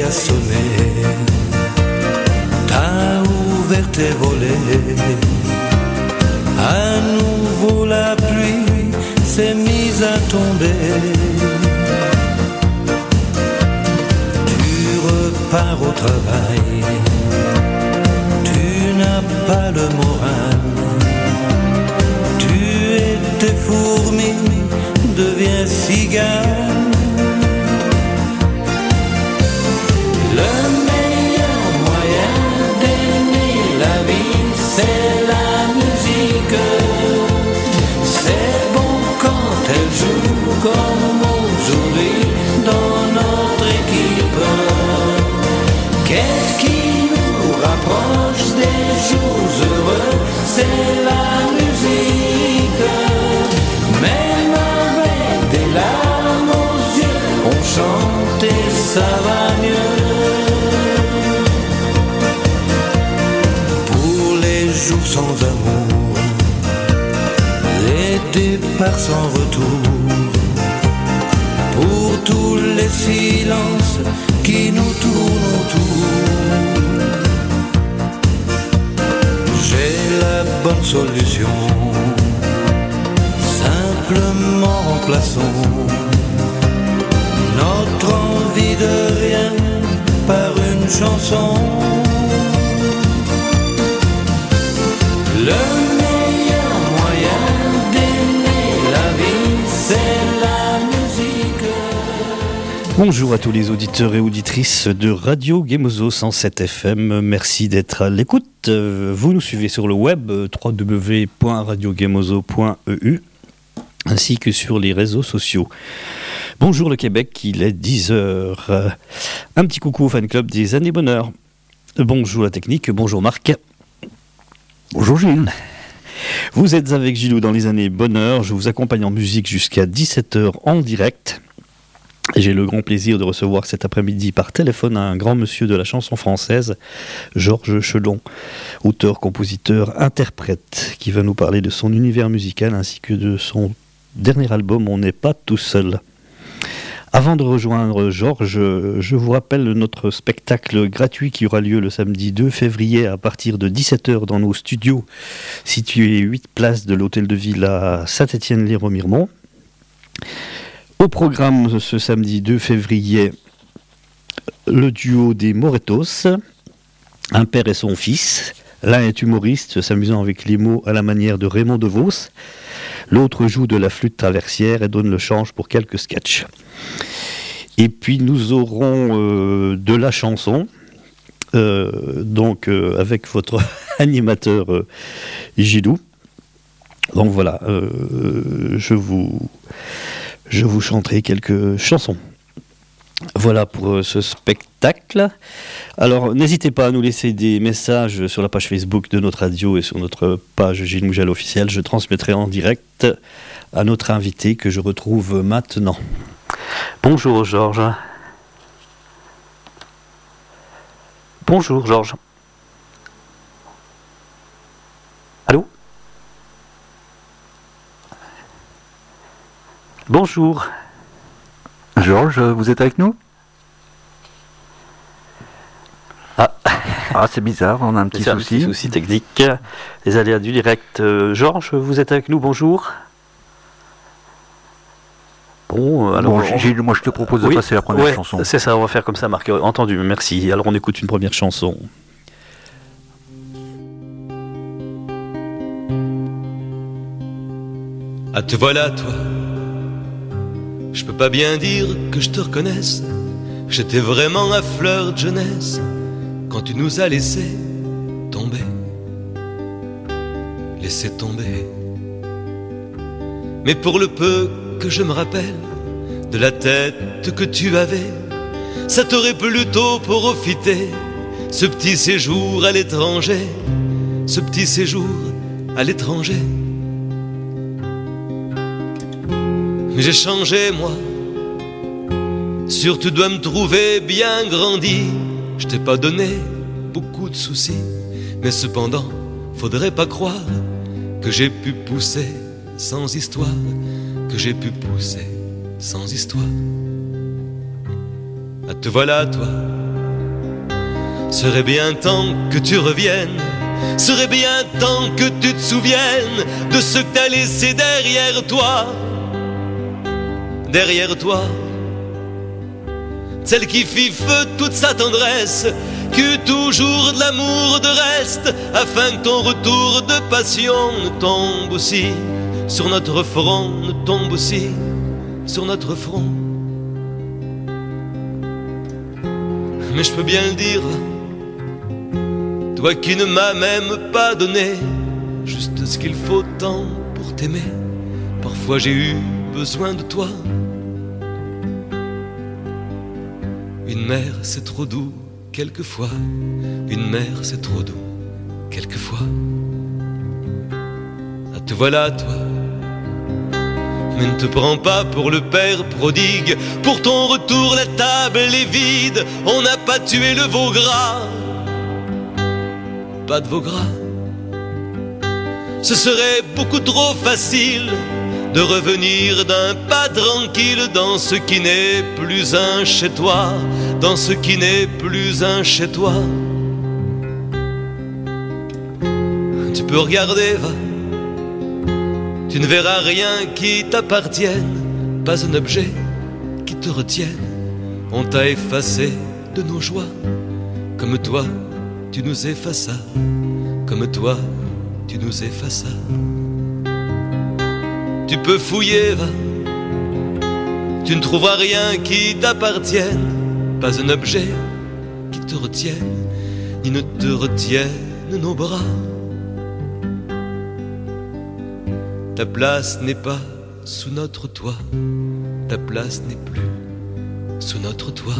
a sonné, t'as ouvert tes volets. À nouveau la pluie s'est mise à tomber. Tu repars au travail, tu n'as pas le moral. Tu étais fourmi, deviens cigale. Le meilleur moyen d'aimer la vie, c'est la musique. C'est bon quand elle joue comme aujourd'hui dans notre équipe. Qu'est-ce qui nous rapproche des jours heureux? C'est la musique. Même avec des larmes aux yeux, on chante et ça va mieux. Jours sans amour, les départs sans retour, pour tous les silences qui nous tournent autour, j'ai la bonne solution. Simplement remplaçons notre envie de rien par une chanson. Le meilleur moyen d'aimer la vie, c'est la musique. Bonjour à tous les auditeurs et auditrices de Radio Gemozo 107 FM. Merci d'être à l'écoute. Vous nous suivez sur le web www.radiogemozo.eu ainsi que sur les réseaux sociaux. Bonjour le Québec, il est 10h. Un petit coucou au fan club des années bonheur. Bonjour la technique, bonjour Marc. Bonjour Gilles. Vous êtes avec Gilou dans les années bonheur. Je vous accompagne en musique jusqu'à 17h en direct. J'ai le grand plaisir de recevoir cet après-midi par téléphone un grand monsieur de la chanson française, Georges Chelon, auteur, compositeur, interprète, qui va nous parler de son univers musical ainsi que de son dernier album On n'est pas tout seul. Avant de rejoindre Georges, je vous rappelle notre spectacle gratuit qui aura lieu le samedi 2 février à partir de 17h dans nos studios situés 8 places de l'Hôtel de Ville à Saint-Étienne-les-Remiremont. Au programme ce samedi 2 février, le duo des Moretos, un père et son fils. L'un est humoriste, s'amusant avec les mots à la manière de Raymond DeVos. L'autre joue de la flûte traversière et donne le change pour quelques sketchs. Et puis nous aurons de la chanson, avec votre animateur Gilou. Donc voilà, je vous chanterai quelques chansons. Voilà pour ce spectacle. Alors n'hésitez pas à nous laisser des messages sur la page Facebook de notre radio et sur notre page Gilles Mougel officielle. Je transmettrai en direct à notre invité que je retrouve maintenant. Bonjour Georges. Bonjour Georges. Allô? Bonjour. Georges, vous êtes avec nous? Ah, c'est bizarre, on a un petit souci. Un petit souci technique. Les aléas du direct. Georges, vous êtes avec nous, bonjour. Bon, alors. Bon, Gilles, moi je te propose de passer la première chanson. C'est ça, on va faire comme ça, Marc. Entendu, merci. Alors on écoute une première chanson. Ah, te voilà, toi. Je peux pas bien dire que je te reconnaisse. J'étais vraiment à fleur de jeunesse quand tu nous as laissé tomber. Laissé tomber. Mais pour le peu que je me rappelle de la tête que tu avais, ça t'aurait plutôt profité, ce petit séjour à l'étranger, ce petit séjour à l'étranger. Mais j'ai changé moi, sûr tu dois me trouver bien grandi. Je t'ai pas donné beaucoup de soucis, mais cependant, faudrait pas croire que j'ai pu pousser sans histoire, que j'ai pu pousser sans histoire. Ah, te voilà toi, Serait bien temps que tu reviennes, serait bien temps que tu te souviennes de ce que t'as laissé derrière toi. Derrière toi, celle qui fit feu toute sa tendresse, qui eut toujours de l'amour de reste, afin que ton retour de passion ne tombe aussi sur notre front, ne tombe aussi sur notre front. Mais je peux bien le dire, toi qui ne m'as même pas donné juste ce qu'il faut tant pour t'aimer, parfois j'ai eu besoin de toi. Une mère c'est trop doux quelquefois, une mère c'est trop doux quelquefois. Ah te voilà toi, mais ne te prends pas pour le père prodigue. Pour ton retour la table est vide, on n'a pas tué le veau gras, pas de veau gras. Ce serait beaucoup trop facile de revenir d'un pas tranquille dans ce qui n'est plus un chez toi, dans ce qui n'est plus un chez toi. Tu peux regarder, va, tu ne verras rien qui t'appartienne, pas un objet qui te retienne. On t'a effacé de nos joies, comme toi tu nous effaças, comme toi tu nous effaças. Tu peux fouiller, va, tu ne trouveras rien qui t'appartienne, pas un objet qui te retienne, ni ne te retienne nos bras. Ta place n'est pas sous notre toit, ta place n'est plus sous notre toit.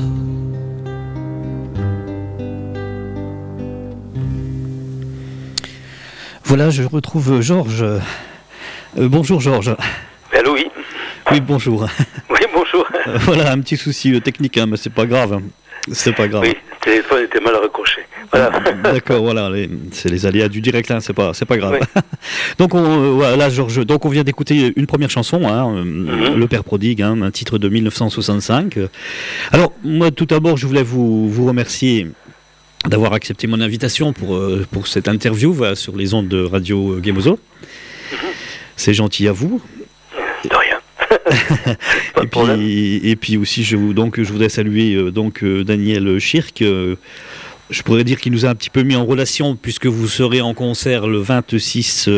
Voilà, je retrouve Georges. Bonjour Georges. Allô, oui. Oui, bonjour. Oui, bonjour. Voilà, un petit souci technique, hein, mais c'est pas grave. C'est pas grave. Oui, le téléphone était mal raccroché. Voilà. D'accord, voilà, c'est les aléas du direct, hein, c'est pas grave. Oui. Donc voilà, Georges, donc on vient d'écouter une première chanson, hein, Le Père Prodigue, hein, un titre de 1965. Alors, moi, tout d'abord, je voulais vous remercier d'avoir accepté mon invitation pour cette interview sur les ondes de Radio Gemozo. C'est gentil à vous. De rien. Pas de problème. Et puis aussi, je voudrais saluer Daniel Schirk. Je pourrais dire qu'il nous a un petit peu mis en relation, puisque vous serez en concert le 26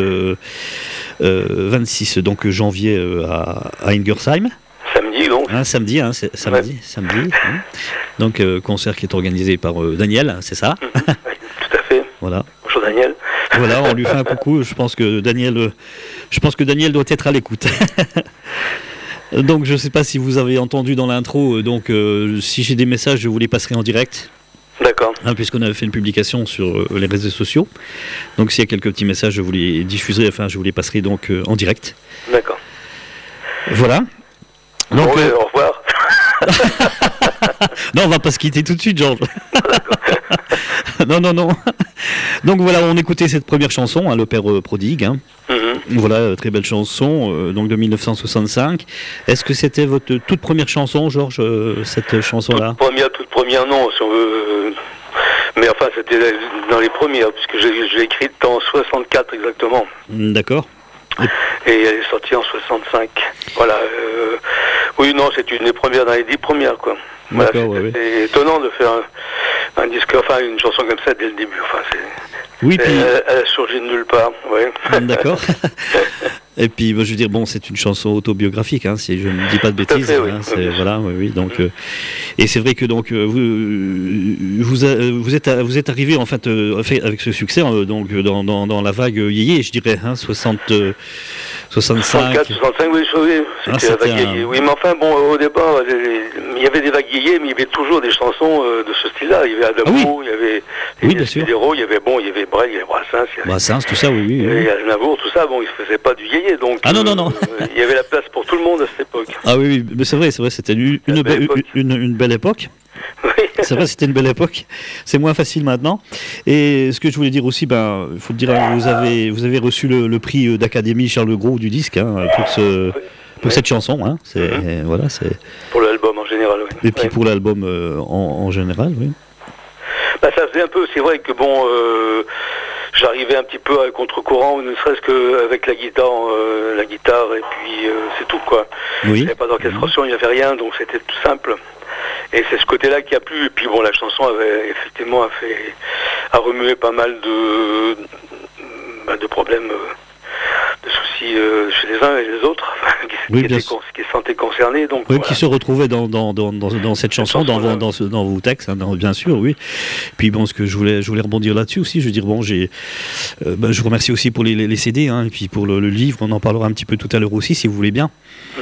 donc janvier à Ingersheim. Samedi, donc. Hein, samedi, hein, c'est samedi. Ouais. Samedi. Hein. Donc concert qui est organisé par Daniel, c'est ça? Oui, tout à fait. Voilà. Bonjour Daniel. Voilà, on lui fait un coucou. Je pense que Daniel doit être à l'écoute. Donc, je ne sais pas si vous avez entendu dans l'intro. Donc, si j'ai des messages, je vous les passerai en direct. D'accord. Hein, puisqu'on avait fait une publication sur les réseaux sociaux. Donc, s'il y a quelques petits messages, je vous les diffuserai. Enfin, je vous les passerai donc en direct. D'accord. Voilà. Donc, bon, au revoir. Non, on va pas se quitter tout de suite, Georges. Non. Donc voilà, on écoutait cette première chanson, hein, Le Père Prodigue. Hein. Voilà, très belle chanson, donc de 1965. Est-ce que c'était votre toute première chanson, Georges, cette chanson-là? Toute première, non, si on veut. Mais enfin, c'était dans les premières, puisque je l'ai écrite en 64 exactement. D'accord. Et elle est sortie en 65. Voilà. Oui, non, c'est une des premières, dans les 10 premières, quoi. Voilà, c'est étonnant de faire un disque, enfin une chanson comme ça dès le début. Enfin, elle a surgi de nulle part. Ouais. D'accord. Et puis, je veux dire, bon, c'est une chanson autobiographique, hein, si je ne dis pas de bêtises. Fait, oui. Hein, voilà, oui. Donc, et c'est vrai que donc vous êtes arrivé en fait avec ce succès donc dans la vague yéyé, je dirais, hein, 65. 64, 65, oui, c'était la vague yéyé. Oui, mais enfin, bon, au départ, il y avait des vagues yéyé, mais il y avait toujours des chansons de ce style-là. Il y avait Adamo, il y avait Fédéro, il y avait Brel, il y avait Brassens, tout ça, oui. Il y avait Aznavour, tout ça, bon, il ne faisait pas du yéyé, donc non. Il y avait la place pour tout le monde à cette époque. Ah oui, mais c'est vrai, c'était une belle époque. Oui. C'est vrai, c'était une belle époque. C'est moins facile maintenant. Et ce que je voulais dire aussi, il faut dire, vous avez reçu le prix d'Académie Charles Gros du disque, hein, pour cette chanson. Hein. Voilà, c'est... Pour l'album en général, oui. Et puis pour l'album en général, oui. Bah, ça faisait un peu, c'est vrai que bon, j'arrivais un petit peu à contre-courant, ne serait-ce qu'avec la guitare et puis c'est tout quoi. Oui. Il n'y avait pas d'orchestration, il n'y avait rien, donc c'était tout simple. Et c'est ce côté-là qui a plu. Et puis bon, la chanson avait effectivement a remué pas mal de problèmes, de soucis chez les uns et les autres, qui se sentaient concernés. Donc, oui, voilà. Qui se retrouvaient dans cette chanson, dans vos textes, hein, bien sûr, oui. Puis bon, ce que je voulais rebondir là-dessus aussi, je veux dire, bon, je vous remercie aussi pour les CD, hein, et puis pour le livre, on en parlera un petit peu tout à l'heure aussi, si vous voulez bien.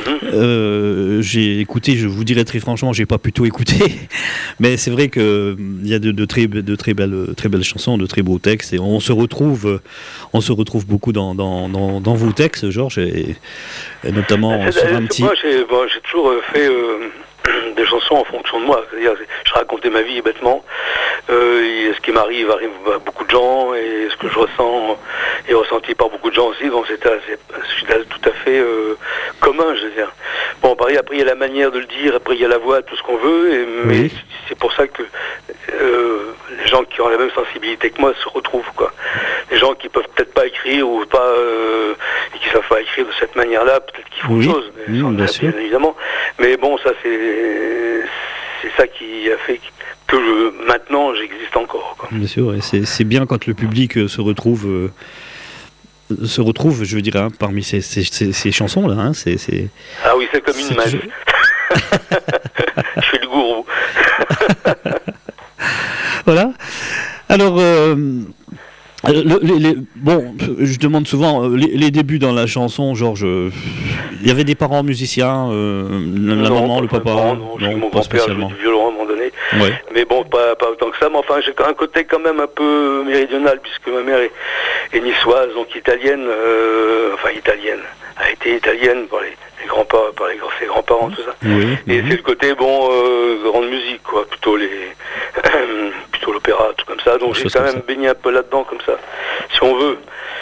J'ai écouté, je vous dirais très franchement, j'ai pas pu tout écouter, mais c'est vrai que il y a de très belles chansons, de très beaux textes, et on se retrouve beaucoup dans vos textes, Georges, et notamment sur un petit. Moi, j'ai toujours fait des chansons en fonction de moi, c'est-à-dire je racontais ma vie bêtement, et ce qui m'arrive arrive à beaucoup de gens, et ce que je ressens est ressenti par beaucoup de gens aussi, donc c'est tout à fait commun, je veux dire. Bon, pareil, après il y a la manière de le dire, après il y a la voix, tout ce qu'on veut, mais c'est pour ça que les gens qui ont la même sensibilité que moi se retrouvent, quoi. Les gens qui peuvent peut-être pas écrire ou pas et qui savent pas écrire de cette manière-là, peut-être qu'ils font autre chose, bien sûr, évidemment. Mais bon, ça c'est ça qui a fait que maintenant j'existe encore, quoi. Bien sûr, et c'est bien quand le public se retrouve, je veux dire, hein, parmi ces chansons-là. Hein, Ah oui, c'est comme une image. Je suis le gourou. Voilà. Alors, bon, je demande souvent les débuts dans la chanson, Georges. Il y avait des parents musiciens, la maman, le papa. Mon grand-père jouait du violon à un moment donné. Ouais. Mais bon, pas autant que ça. Mais enfin, j'ai un côté quand même un peu méridional, puisque ma mère est niçoise, donc italienne. Italienne. A été italienne par les grands-parents, ses grands-parents, tout ça. Oui, et c'est le côté, grande musique, quoi. Plutôt l'opéra, tout comme ça. Donc j'ai quand même baigné un peu là-dedans, comme ça, si on veut.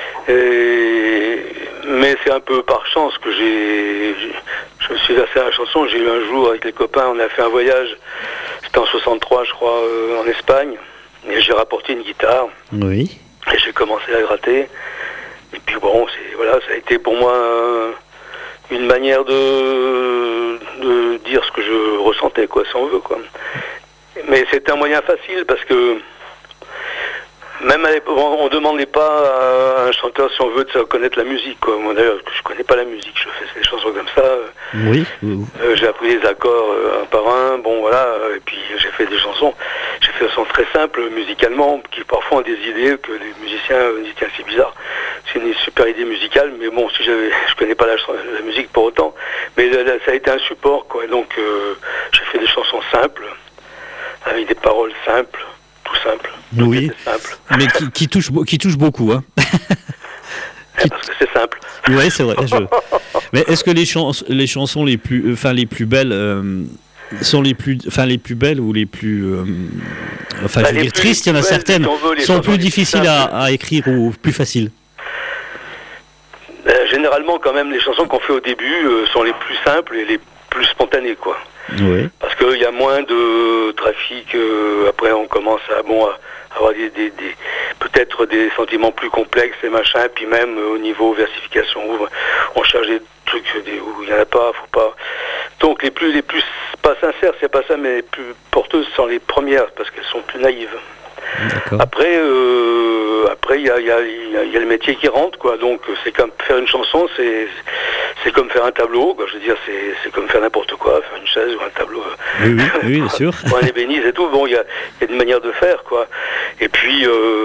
Mais c'est un peu par chance que je me suis versé à la chanson. J'ai eu un jour, avec les copains, on a fait un voyage, c'était en 63, je crois, en Espagne. Et j'ai rapporté une guitare. Oui. Et j'ai commencé à gratter. Et puis bon, ça a été pour moi une manière de dire ce que je ressentais, quoi, si on veut, quoi. Mais c'était un moyen facile parce que même à l'époque, on demandait pas à un chanteur, si on veut, de connaître la musique, quoi. Moi d'ailleurs, je connais pas la musique, je fais des chansons comme ça. Oui. J'ai appris les accords un par un, bon voilà, et puis j'ai fait des chansons très simples musicalement, qui parfois ont des idées que les musiciens disent tiens, c'est bizarre. C'est une super idée musicale, mais bon, je connais pas la musique pour autant, mais ça a été un support, quoi. Donc j'ai fait des chansons simples, avec des paroles simples. Tout simple. Oui, simple. Mais qui touche beaucoup, hein. Parce que c'est simple. Oui, c'est vrai. Mais est-ce que les chansons les plus belles sont les plus belles ou les plus je veux dire tristes, il y en a certaines sont plus difficiles à écrire ou plus faciles? Généralement, quand même, les chansons qu'on fait au début sont les plus simples et les plus spontanées, quoi. Oui. Parce qu'il y a moins de trafic, après on commence à avoir peut-être des sentiments plus complexes et machin, puis même au niveau versification, où on cherche des trucs où il n'y en a pas, faut pas. Donc les plus pas sincères, c'est pas ça, mais les plus porteuses sont les premières, parce qu'elles sont plus naïves. Après, il y a le métier qui rentre, quoi. Donc c'est comme faire une chanson, c'est comme faire un tableau, quoi. Je veux dire, c'est comme faire n'importe quoi, faire une chaise ou un tableau. Oui, bien sûr. Pour un ébéniste et tout. Bon, il y a une manière de faire, quoi. Et puis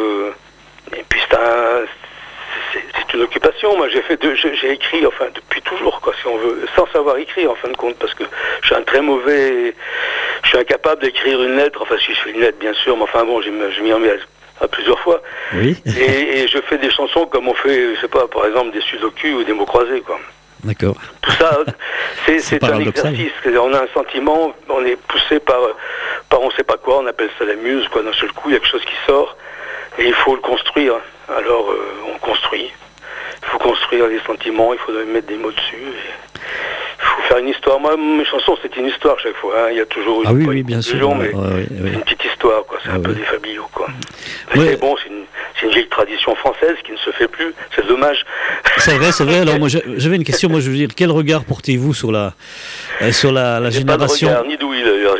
c'est une occupation. Moi, j'ai écrit, enfin, depuis toujours, quoi, si on veut, sans savoir écrire, en fin de compte, parce que je suis incapable d'écrire une lettre. Enfin, si je fais une lettre, bien sûr, mais enfin bon, je m'y en mets à plusieurs fois. Oui. et je fais des chansons comme on fait, je sais pas, par exemple, des sudoku ou des mots croisés, quoi. D'accord. Tout ça, c'est un exercice. On a un sentiment, on est poussé par on sait pas quoi, on appelle ça la muse, quoi. D'un seul coup, il y a quelque chose qui sort et il faut le construire. Alors, on construit. Il faut construire des sentiments, il faut mettre des mots dessus. Il faut faire une histoire. Moi, mes chansons, c'est une histoire chaque fois. Hein. Il y a toujours une bien sûr. Mais c'est une petite histoire, quoi. C'est un peu des fabliaux, quoi. C'est bon, c'est une vieille tradition française qui ne se fait plus. C'est dommage. C'est vrai. Alors moi, j'avais une question. Moi, je veux dire, quel regard portez-vous sur la génération? Pas de regard, ni d'ouïe d'ailleurs.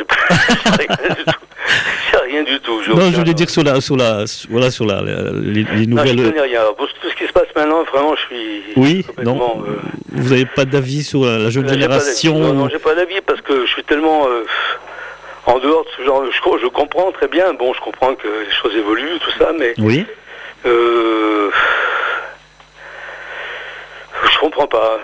Rien du tout. Non, je voulais dire sur les nouvelles. Non, je connais rien. Pour tout ce qui se passe maintenant, vraiment, je suis. Oui, non. Vous n'avez pas d'avis sur la jeune génération? Non, j'ai pas d'avis parce que je suis tellement en dehors de ce genre de choses. Je comprends très bien. Bon, je comprends que les choses évoluent, tout ça, mais. Oui. Je comprends pas.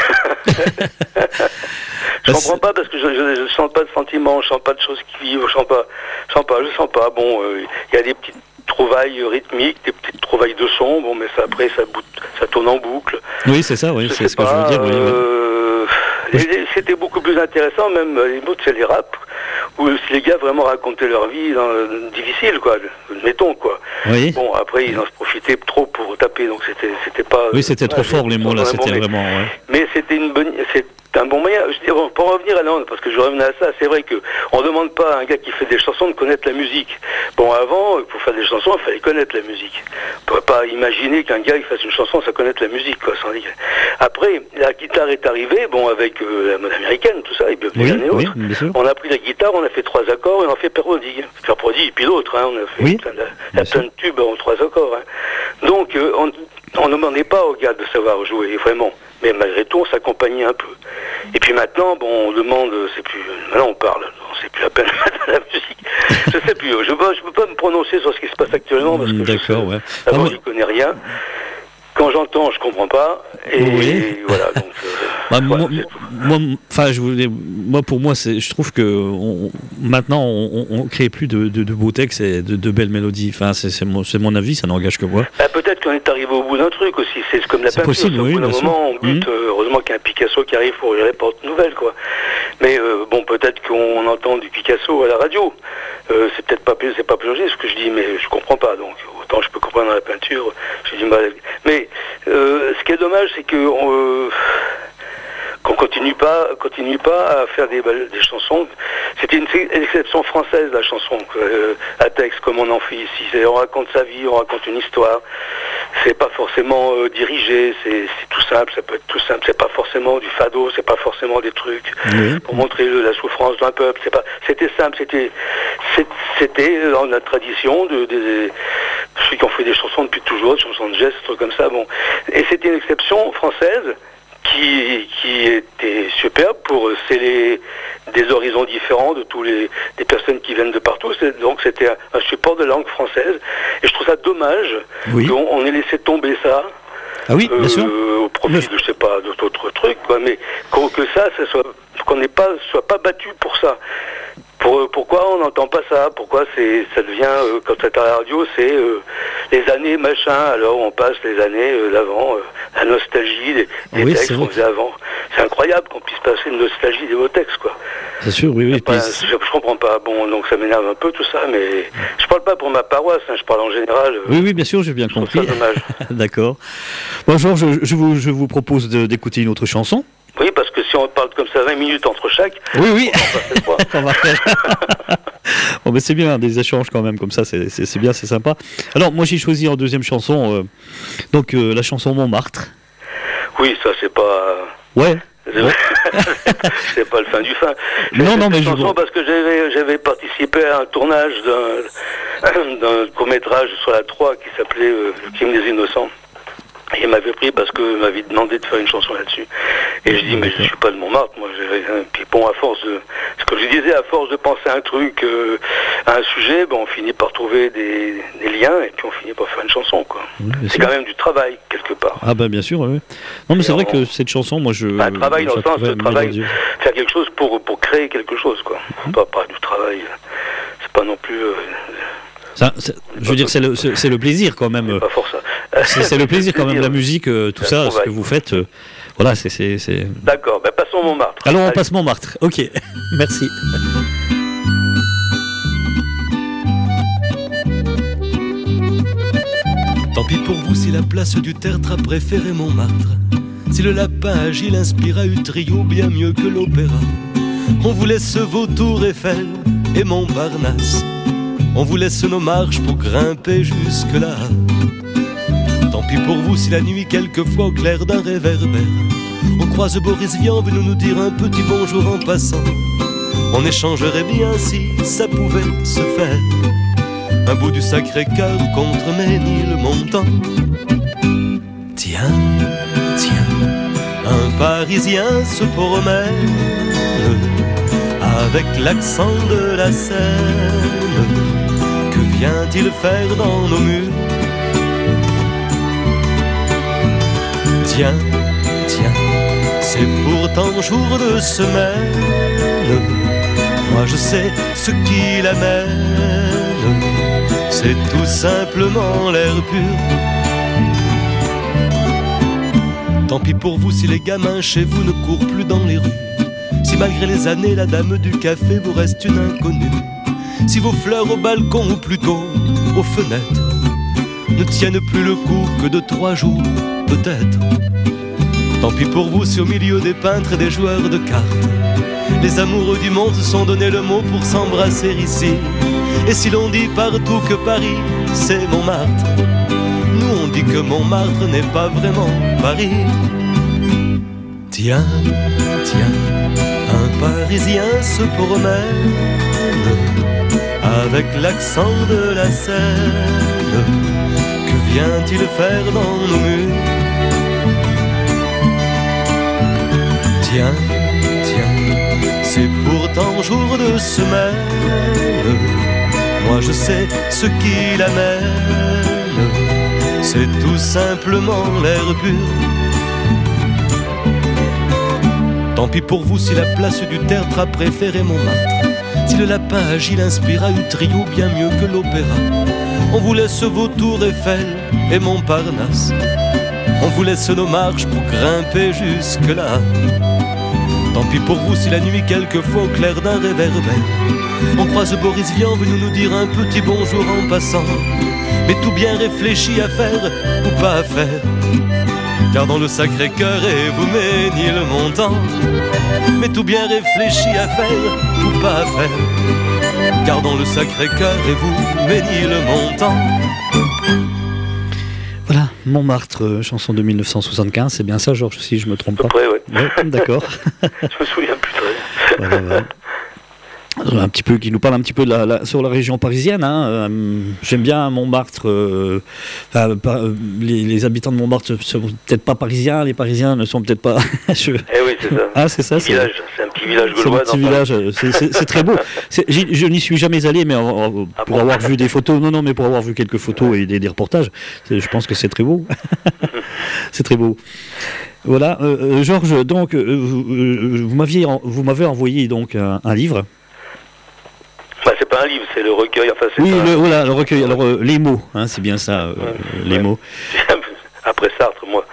Je comprends pas parce que je sens pas de sentiments, je sens pas de choses qui vivent, je sens pas. Bon, il y a des petites trouvailles rythmiques, des petites trouvailles de son, bon, mais ça après ça tourne en boucle. Oui, c'est ça, oui, c'est ce que je veux dire. C'était beaucoup plus intéressant, même les mots, c'est les raps, où si les gars vraiment racontaient leur vie difficile, quoi, mettons, quoi. Oui. Bon, après, ils en se profitaient trop pour taper, donc c'était pas... Oui, c'était trop fort, les mots, là, c'était vraiment... Ouais. Mais c'était un bon moyen. Je dis, bon, pour revenir à Londres, parce que je revenais à ça, c'est vrai qu'on ne demande pas à un gars qui fait des chansons de connaître la musique. Bon, avant, pour faire des chansons, il fallait connaître la musique. On ne pourrait pas imaginer qu'un gars il fasse une chanson sans connaître la musique, quoi, sans dire. Après, la guitare est arrivée, bon, avec la mode américaine, tout ça, et puis les années autres. On a pris la guitare, on a fait 3 accords et on a fait Père Prodigue. Père Prodigue et puis d'autres, hein, on a fait plein de tubes en 3 accords. Hein. Donc, on ne demandait pas aux gars de savoir jouer, vraiment. Mais malgré tout, on s'accompagnait un peu. Et puis maintenant, bon, on demande, maintenant on parle, c'est plus la peine de la musique. Je sais plus, je peux pas me prononcer sur ce qui se passe actuellement parce que je connais rien. Quand j'entends, je comprends pas. Et voilà, donc... pour moi, je trouve que maintenant, on crée plus de beaux textes et de belles mélodies. Enfin, c'est mon avis, ça n'engage que moi. Peut-être qu'on est arrivé au bout d'un truc aussi. C'est comme la peinture. Possible, au bout d'un moment, on bute. Heureusement qu'il y a un Picasso qui arrive pour les portes nouvelles, quoi. Mais bon, peut-être qu'on entend du Picasso à la radio. C'est peut-être pas plus logique ce que je dis, mais je comprends pas. Donc, autant je peux comprendre dans la peinture, j'ai du mal. Mais ce qui est dommage, c'est que qu'on continue pas à faire des chansons. C'était une exception française, la chanson, à texte, comme on en fait ici. On raconte sa vie, on raconte une histoire. C'est pas forcément dirigé, c'est tout simple, ça peut être tout simple. C'est pas forcément du fado, c'est pas forcément des trucs pour montrer la souffrance d'un peuple. C'était simple, c'était dans la tradition de ceux qui ont fait des chansons depuis toujours, des chansons de gestes, des trucs comme ça. Bon, et c'était une exception française qui était superbe pour sceller des horizons différents de des personnes qui viennent de partout. Donc c'était un support de langue française. Et je trouve ça dommage qu'on ait laissé tomber ça. Ah oui, bien sûr. Au profit de, je sais pas, d'autres trucs, quoi, mais qu'on soit pas battu pour ça. Pourquoi on n'entend pas ça? Pourquoi ça devient, quand c'est à la radio, c'est les années machin, alors on passe les années d'avant, la nostalgie des textes qu'on faisait avant. C'est incroyable qu'on puisse passer une nostalgie des beaux textes, quoi. C'est sûr, oui. Je comprends pas. Bon, donc ça m'énerve un peu tout ça, mais je parle pas pour ma paroisse, hein, je parle en général. Oui, bien sûr, j'ai bien compris. C'est dommage. D'accord. Bonjour, je vous propose d'écouter une autre chanson. Oui, parce que si on parle comme ça 20 minutes entre chaque, oui. On va faire. Bon, mais c'est bien, des échanges quand même comme ça, c'est bien, c'est sympa. Alors, moi j'ai choisi en deuxième chanson, la chanson Montmartre. Oui, ça c'est pas... Ouais. C'est pas le fin du fin. Non, mais chanson parce que j'avais participé à un tournage d'un court-métrage sur la 3 qui s'appelait Le crime des innocents. Et il m'avait pris parce qu'il m'avait demandé de faire une chanson là-dessus. Et je dis, mais je suis pas de Montmartre, moi. Puis bon, à force de penser à un truc, à un sujet, on finit par trouver des liens et puis on finit par faire une chanson, quoi. Oui, c'est quand même du travail, quelque part. Ah bien sûr, oui. Non, mais c'est vrai que cette chanson, moi, travail dans le sens de travail, faire quelque chose pour créer quelque chose, quoi. Pas du travail. C'est pas non plus... je veux dire, c'est le plaisir quand même. C'est pas fort ça. C'est le plaisir quand même, la musique, tout ça, ce que vous faites. Voilà, c'est... D'accord, passons Montmartre. Alors on passe Montmartre, ok, merci. Tant pis pour vous si la place du tertre a préféré Montmartre. Si le lapin agile inspira Utrio bien mieux que l'opéra, on vous laisse vos tours Eiffel et Montparnasse, on vous laisse nos marches pour grimper jusque-là. Tant pis pour vous si la nuit quelquefois au clair d'un réverbère on croise Boris Vian venu nous dire un petit bonjour en passant. On échangerait bien si ça pouvait se faire, un bout du Sacré-Cœur contre Ménilmontant. Tiens, tiens, un Parisien se promène avec l'accent de la Seine. Que vient-il faire dans nos murs? Tiens, tiens, c'est pourtant jour de semaine. Moi je sais ce qui l'amène, c'est tout simplement l'air pur. Tant pis pour vous si les gamins chez vous ne courent plus dans les rues, si malgré les années la dame du café vous reste une inconnue, si vos fleurs au balcon ou plutôt aux fenêtres ne tiennent plus le coup que de 3 jours peut-être. Tant pis pour vous si au milieu des peintres et des joueurs de cartes les amoureux du monde se sont donné le mot pour s'embrasser ici. Et si l'on dit partout que Paris c'est Montmartre, nous on dit que Montmartre n'est pas vraiment Paris. Tiens, tiens, un Parisien se promène avec l'accent de la Seine. Que vient-il faire dans nos murs? Tiens, tiens, c'est pourtant jour de semaine. Moi je sais ce qui l'amène, c'est tout simplement l'air pur. Tant pis pour vous si la place du Tertre a préféré Montmartre, si le lapin agile inspira Utrio bien mieux que l'opéra. On vous laisse vos tours Eiffel et Montparnasse, on vous laisse nos marches pour grimper jusque-là. Tant pis pour vous si la nuit quelquefois au clair d'un réverbère on croise Boris Vian venu nous dire un petit bonjour en passant. Mais tout bien réfléchi à faire ou pas à faire, car dans le Sacré-Cœur et vous Ménilmontant. Mais tout bien réfléchi à faire ou pas à faire, car dans le Sacré-Cœur et vous Ménilmontant. Voilà, Montmartre, chanson de 1975, c'est bien ça Georges, si je me trompe pas. À peu près, oui. Ouais, d'accord. Je me souviens plus très. Voilà, voilà. Un petit peu, qui nous parle un petit peu sur la région parisienne. Hein. J'aime bien Montmartre. Les habitants de Montmartre ne sont peut-être pas parisiens, les Parisiens ne sont peut-être pas. Eh oui, c'est ça. Ah, c'est ça. C'est un petit village gaulois. C'est un petit village. C'est très beau. Je n'y suis jamais allé, mais pour avoir vu des photos. Non, mais pour avoir vu quelques photos et des reportages, je pense que c'est très beau. C'est très beau. Voilà, Georges. Donc, vous m'avez envoyé donc un livre. Bah, c'est pas un livre, c'est le recueil. Enfin, c'est oui, le recueil. Alors, les mots, hein, c'est bien ça, les mots. Après Sartre, moi.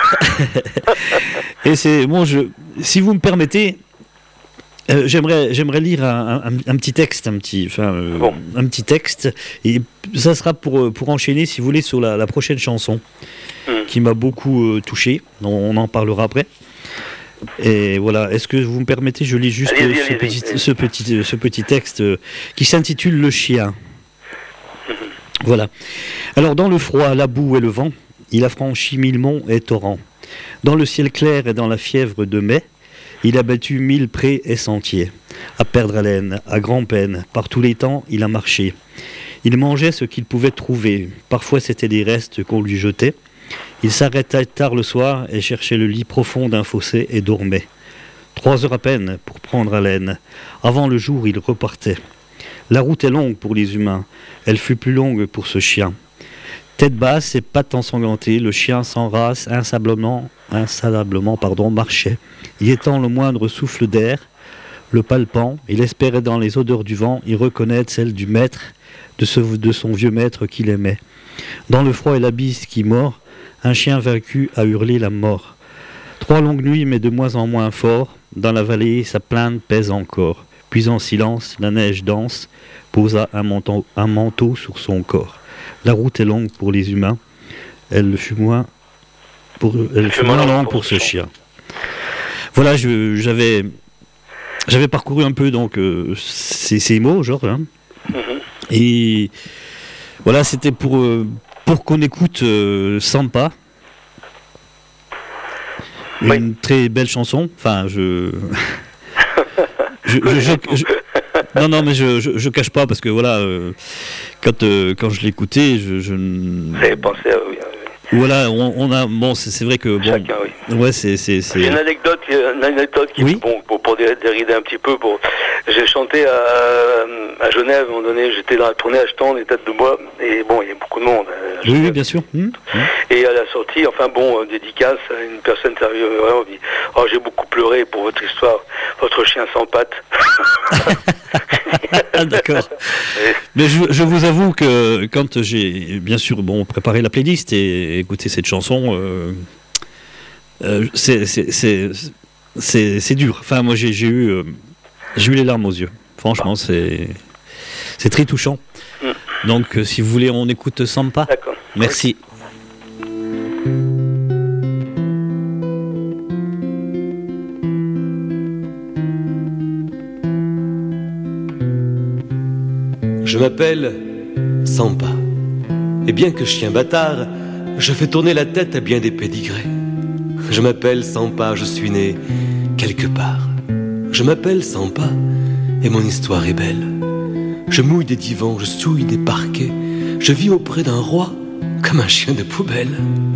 Et c'est bon, si vous me permettez, j'aimerais lire un petit texte, un petit texte, et ça sera pour enchaîner, si vous voulez, sur la prochaine chanson, qui m'a beaucoup touché. On en parlera après. Et voilà, est-ce que vous me permettez, je lis juste ce petit texte qui s'intitule Le chien. Voilà. Alors, dans le froid, la boue et le vent, il a franchi 1000 monts et torrents. Dans le ciel clair et dans la fièvre de mai, il a battu 1000 prés et sentiers. À perdre haleine, à grand-peine, par tous les temps, il a marché. Il mangeait ce qu'il pouvait trouver. Parfois, c'était des restes qu'on lui jetait. Il s'arrêtait tard le soir et cherchait le lit profond d'un fossé et dormait. 3 heures à peine pour prendre haleine. Avant le jour, il repartait. La route est longue pour les humains. Elle fut plus longue pour ce chien. Tête basse et pattes ensanglantées, le chien sans race, insalablement, marchait. Y étant le moindre souffle d'air, le palpant, il espérait dans les odeurs du vent y reconnaître celle du maître, de son vieux maître qu'il aimait. Dans le froid et la bise qui mord, un chien vaincu a hurlé la mort. 3 longues nuits, mais de moins en moins fort, dans la vallée, sa plainte pèse encore. Puis en silence, la neige dense posa un manteau sur son corps. La route est longue pour les humains, elle le fut moins Elle fut mon nom pour ce chien. Voilà, j'avais parcouru un peu donc ces mots, genre, hein. Et voilà, c'était pour qu'on écoute Sampa, une très belle chanson. Enfin, non, mais je cache pas parce que voilà, quand je l'écoutais, Vous avez pensé à oui. Voilà, on a bon, c'est vrai que bon, chacun, oui. Ouais, c'est. J'ai une anecdote qui oui. bon pour dérider un petit peu. J'ai chanté à Genève. À un moment donné, j'étais dans la tournée achetant des têtes de bois et bon, il y a beaucoup de monde. Oui, bien sûr. Et à la sortie, enfin bon, dédicace à une personne sérieuse. On dit, oh, j'ai beaucoup pleuré pour votre histoire, votre chien sans pattes. Ah, d'accord. Mais je vous avoue que quand j'ai bien sûr préparé la playlist et écouté cette chanson, c'est dur. Enfin, moi j'ai eu les larmes aux yeux. Franchement, c'est très touchant. Donc, si vous voulez, on écoute Sampa. D'accord. Merci. Je m'appelle Sampa. Et bien que chien bâtard, je fais tourner la tête à bien des pédigrés. Je m'appelle Sampa, je suis né quelque part. Je m'appelle Sampa et mon histoire est belle. Je mouille des divans, je souille des parquets. Je vis auprès d'un roi comme un chien de poubelle.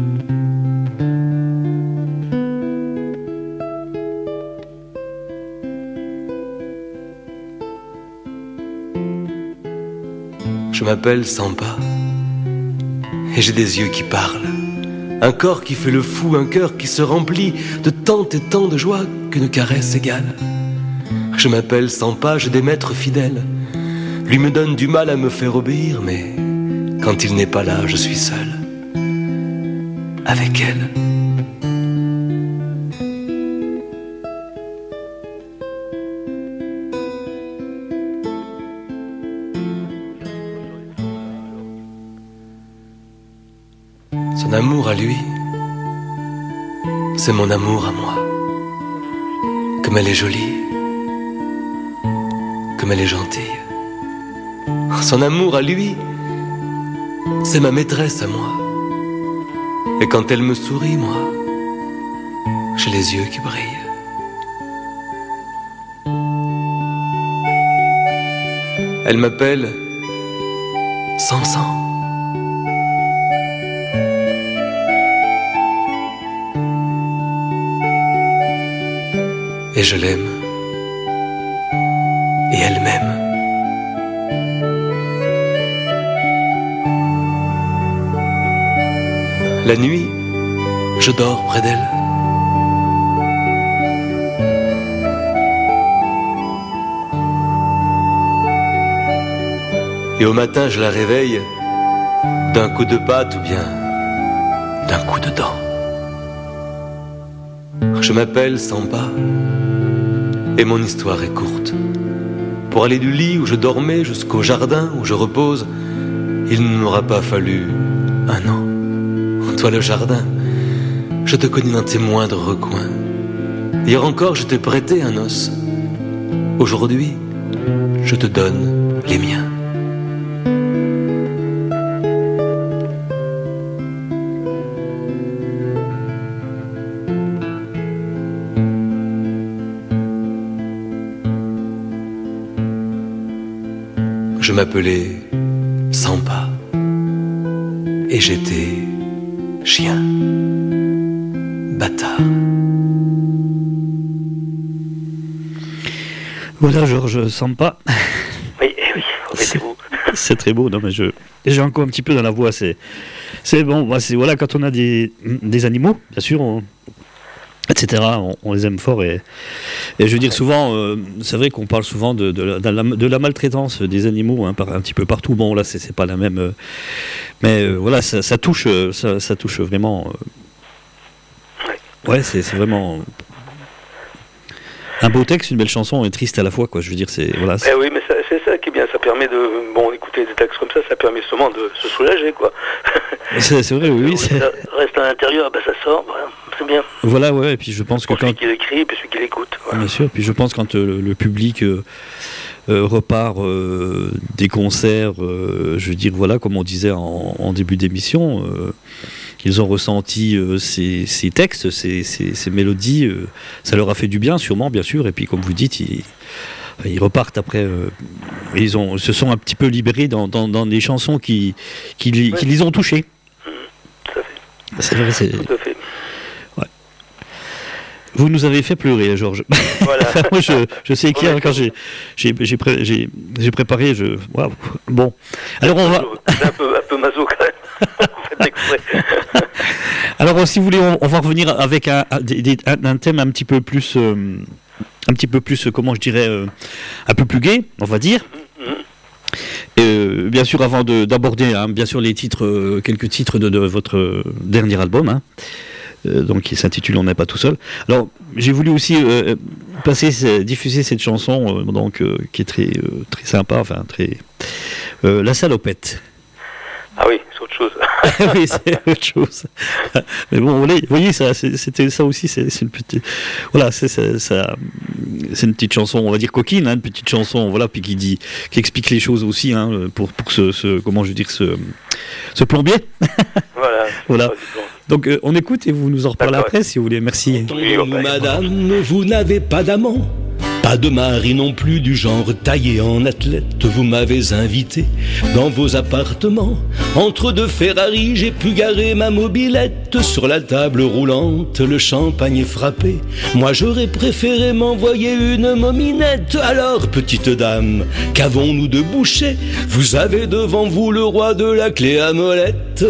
Je m'appelle Sampa et j'ai des yeux qui parlent, un corps qui fait le fou, un cœur qui se remplit de tant et tant de joie qu'une caresse égale. Je m'appelle Sampa, j'ai des maîtres fidèles. Lui me donne du mal à me faire obéir, mais quand il n'est pas là, je suis seul avec elle. Son amour à lui, c'est mon amour à moi. Comme elle est jolie, comme elle est gentille. Son amour à lui, c'est ma maîtresse à moi. Et quand elle me sourit, moi, j'ai les yeux qui brillent. Elle m'appelle Sansan. Et je l'aime. Et elle m'aime. La nuit, je dors près d'elle. Et au matin, je la réveille d'un coup de patte ou bien d'un coup de dent. Je m'appelle Sampa et mon histoire est courte. Pour aller du lit où je dormais jusqu'au jardin où je repose, il ne m'aura pas fallu un an. Toi le jardin, je te connais dans tes moindres recoins. Hier encore je t'ai prêté un os. Aujourd'hui, je te donne les miens. Je m'appelais Sampa et j'étais chien bâtard. Voilà, Georges Sampa. Oui, remettez-vous. C'est très beau, non mais j'ai encore un petit peu dans la voix. C'est bon, voilà, quand on a des animaux, bien sûr, etc. On les aime fort et je veux dire souvent, c'est vrai qu'on parle souvent de la maltraitance des animaux un petit peu partout. Bon là c'est pas la même, mais voilà ça touche vraiment. Ouais, c'est vraiment. Un beau texte, une belle chanson et triste à la fois, quoi. Je veux dire, c'est voilà. Oui, mais c'est ça qui est bien. Ça permet de écouter des textes comme ça permet justement de se soulager, quoi. C'est vrai, oui. Ça reste à l'intérieur, ça sort, voilà, c'est bien. Voilà, ouais. Et puis je pense que celui qui l'écrit, puis celui qui l'écoute. Voilà. Bien sûr. Puis je pense quand le public repart des concerts, je veux dire, voilà, comme on disait en début d'émission. Ils ont ressenti ces textes, ces mélodies, ça leur a fait du bien, sûrement, bien sûr. Et puis, comme vous dites, ils repartent après. Ils se sont un petit peu libérés dans des chansons qui les ont touchés. Tout à fait. C'est vrai, tout à fait. Ouais. Vous nous avez fait pleurer, Georges. Voilà. Moi, je sais qu'hier, quand j'ai préparé, waouh. Bon. Alors, on va. C'est un peu maso quand même. Alors, si vous voulez, on va revenir avec un thème un petit peu plus, comment je dirais, un peu plus gai, on va dire. Bien sûr, avant d'aborder, bien sûr, les titres, quelques titres de votre dernier album, donc qui s'intitule On n'est pas tout seul. Alors, j'ai voulu aussi diffuser cette chanson, qui est très sympa, enfin très, La Salopette. Ah oui, c'est autre chose. Oui, c'est autre chose. Mais bon, vous voyez, c'était ça aussi, c'est une petite, voilà, c'est une petite chanson, on va dire coquine, une petite chanson, voilà, puis qui explique les choses aussi, pour comment je veux dire, ce plombier. Voilà. Voilà. Donc on écoute et vous nous en reparlez après, si vous voulez. Merci. Madame, vous n'avez pas d'amant. Pas de mari non plus du genre taillé en athlète. Vous m'avez invité dans vos appartements. Entre deux Ferrari, j'ai pu garer ma mobilette. Sur la table roulante, le champagne est frappé. Moi j'aurais préféré m'envoyer une mominette. Alors petite dame, qu'avons-nous de boucher? Vous avez devant vous le roi de la clé à molette.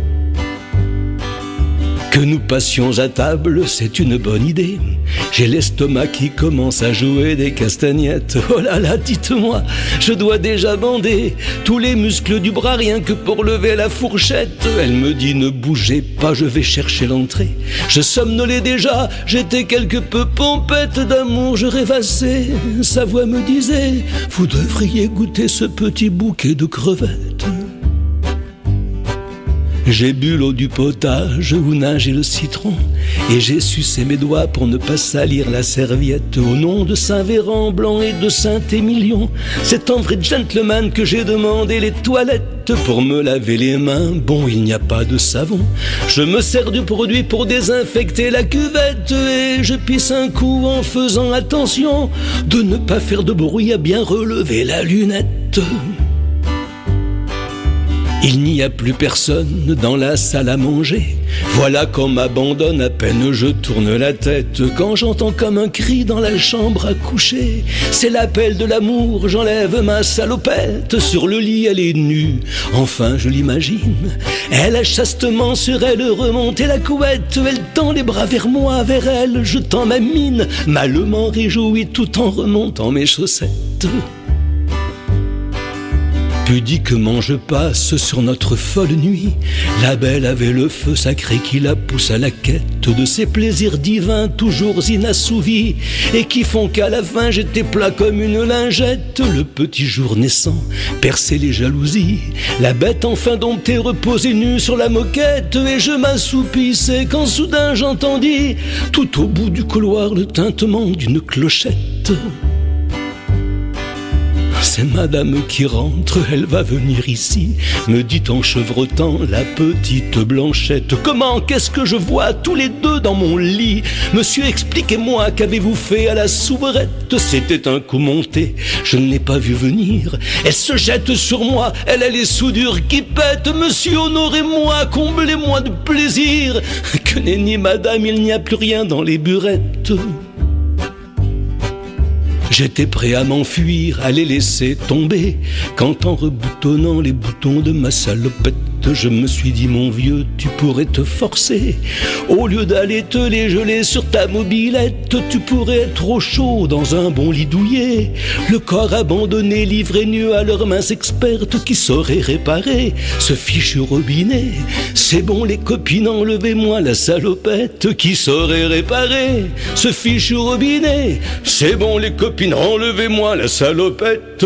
Que nous passions à table, c'est une bonne idée. J'ai l'estomac qui commence à jouer des castagnettes. Oh là là, dites-moi, je dois déjà bander tous les muscles du bras rien que pour lever la fourchette. Elle me dit ne bougez pas, je vais chercher l'entrée. Je somnolais déjà, j'étais quelque peu pompette d'amour, je rêvassais. Sa voix me disait, vous devriez goûter ce petit bouquet de crevettes. J'ai bu l'eau du potage où nageait le citron et j'ai sucé mes doigts pour ne pas salir la serviette. Au nom de Saint-Véran blanc et de Saint-Émilion, c'est en vrai gentleman que j'ai demandé les toilettes pour me laver les mains. Bon, il n'y a pas de savon, je me sers du produit pour désinfecter la cuvette et je pisse un coup en faisant attention de ne pas faire de bruit, à bien relever la lunette. Il n'y a plus personne dans la salle à manger. Voilà qu'on m'abandonne, à peine je tourne la tête quand j'entends comme un cri dans la chambre à coucher. C'est l'appel de l'amour, j'enlève ma salopette. Sur le lit elle est nue, enfin je l'imagine. Elle a chastement sur elle remonté la couette. Elle tend les bras vers moi, vers elle, je tends ma mine, malement réjoui tout en remontant mes chaussettes. Pudiquement je passe sur notre folle nuit. La belle avait le feu sacré qui la pousse à la quête de ces plaisirs divins toujours inassouvis et qui font qu'à la fin j'étais plat comme une lingette. Le petit jour naissant perçait les jalousies. La bête enfin domptée reposait nue sur la moquette et je m'assoupissais quand soudain j'entendis tout au bout du couloir le tintement d'une clochette. C'est madame qui rentre, elle va venir ici, me dit en chevrotant la petite Blanchette. Comment, qu'est-ce que je vois tous les deux dans mon lit? Monsieur, expliquez-moi, qu'avez-vous fait à la soubrette? C'était un coup monté, je ne l'ai pas vu venir. Elle se jette sur moi, elle a les soudures qui pètent. Monsieur, honorez-moi, comblez-moi de plaisir. Que nenni madame, il n'y a plus rien dans les burettes. J'étais prêt à m'enfuir, à les laisser tomber, quand en reboutonnant les boutons de ma salopette, je me suis dit mon vieux, tu pourrais te forcer. Au lieu d'aller te les geler sur ta mobilette, tu pourrais être au chaud dans un bon lit douillet. Le corps abandonné, livré nu à leurs mains expertes qui sauraient réparer ce fichu robinet. C'est bon les copines, enlevez-moi la salopette qui saurait réparer ce fichu robinet. C'est bon les copines, enlevez-moi la salopette.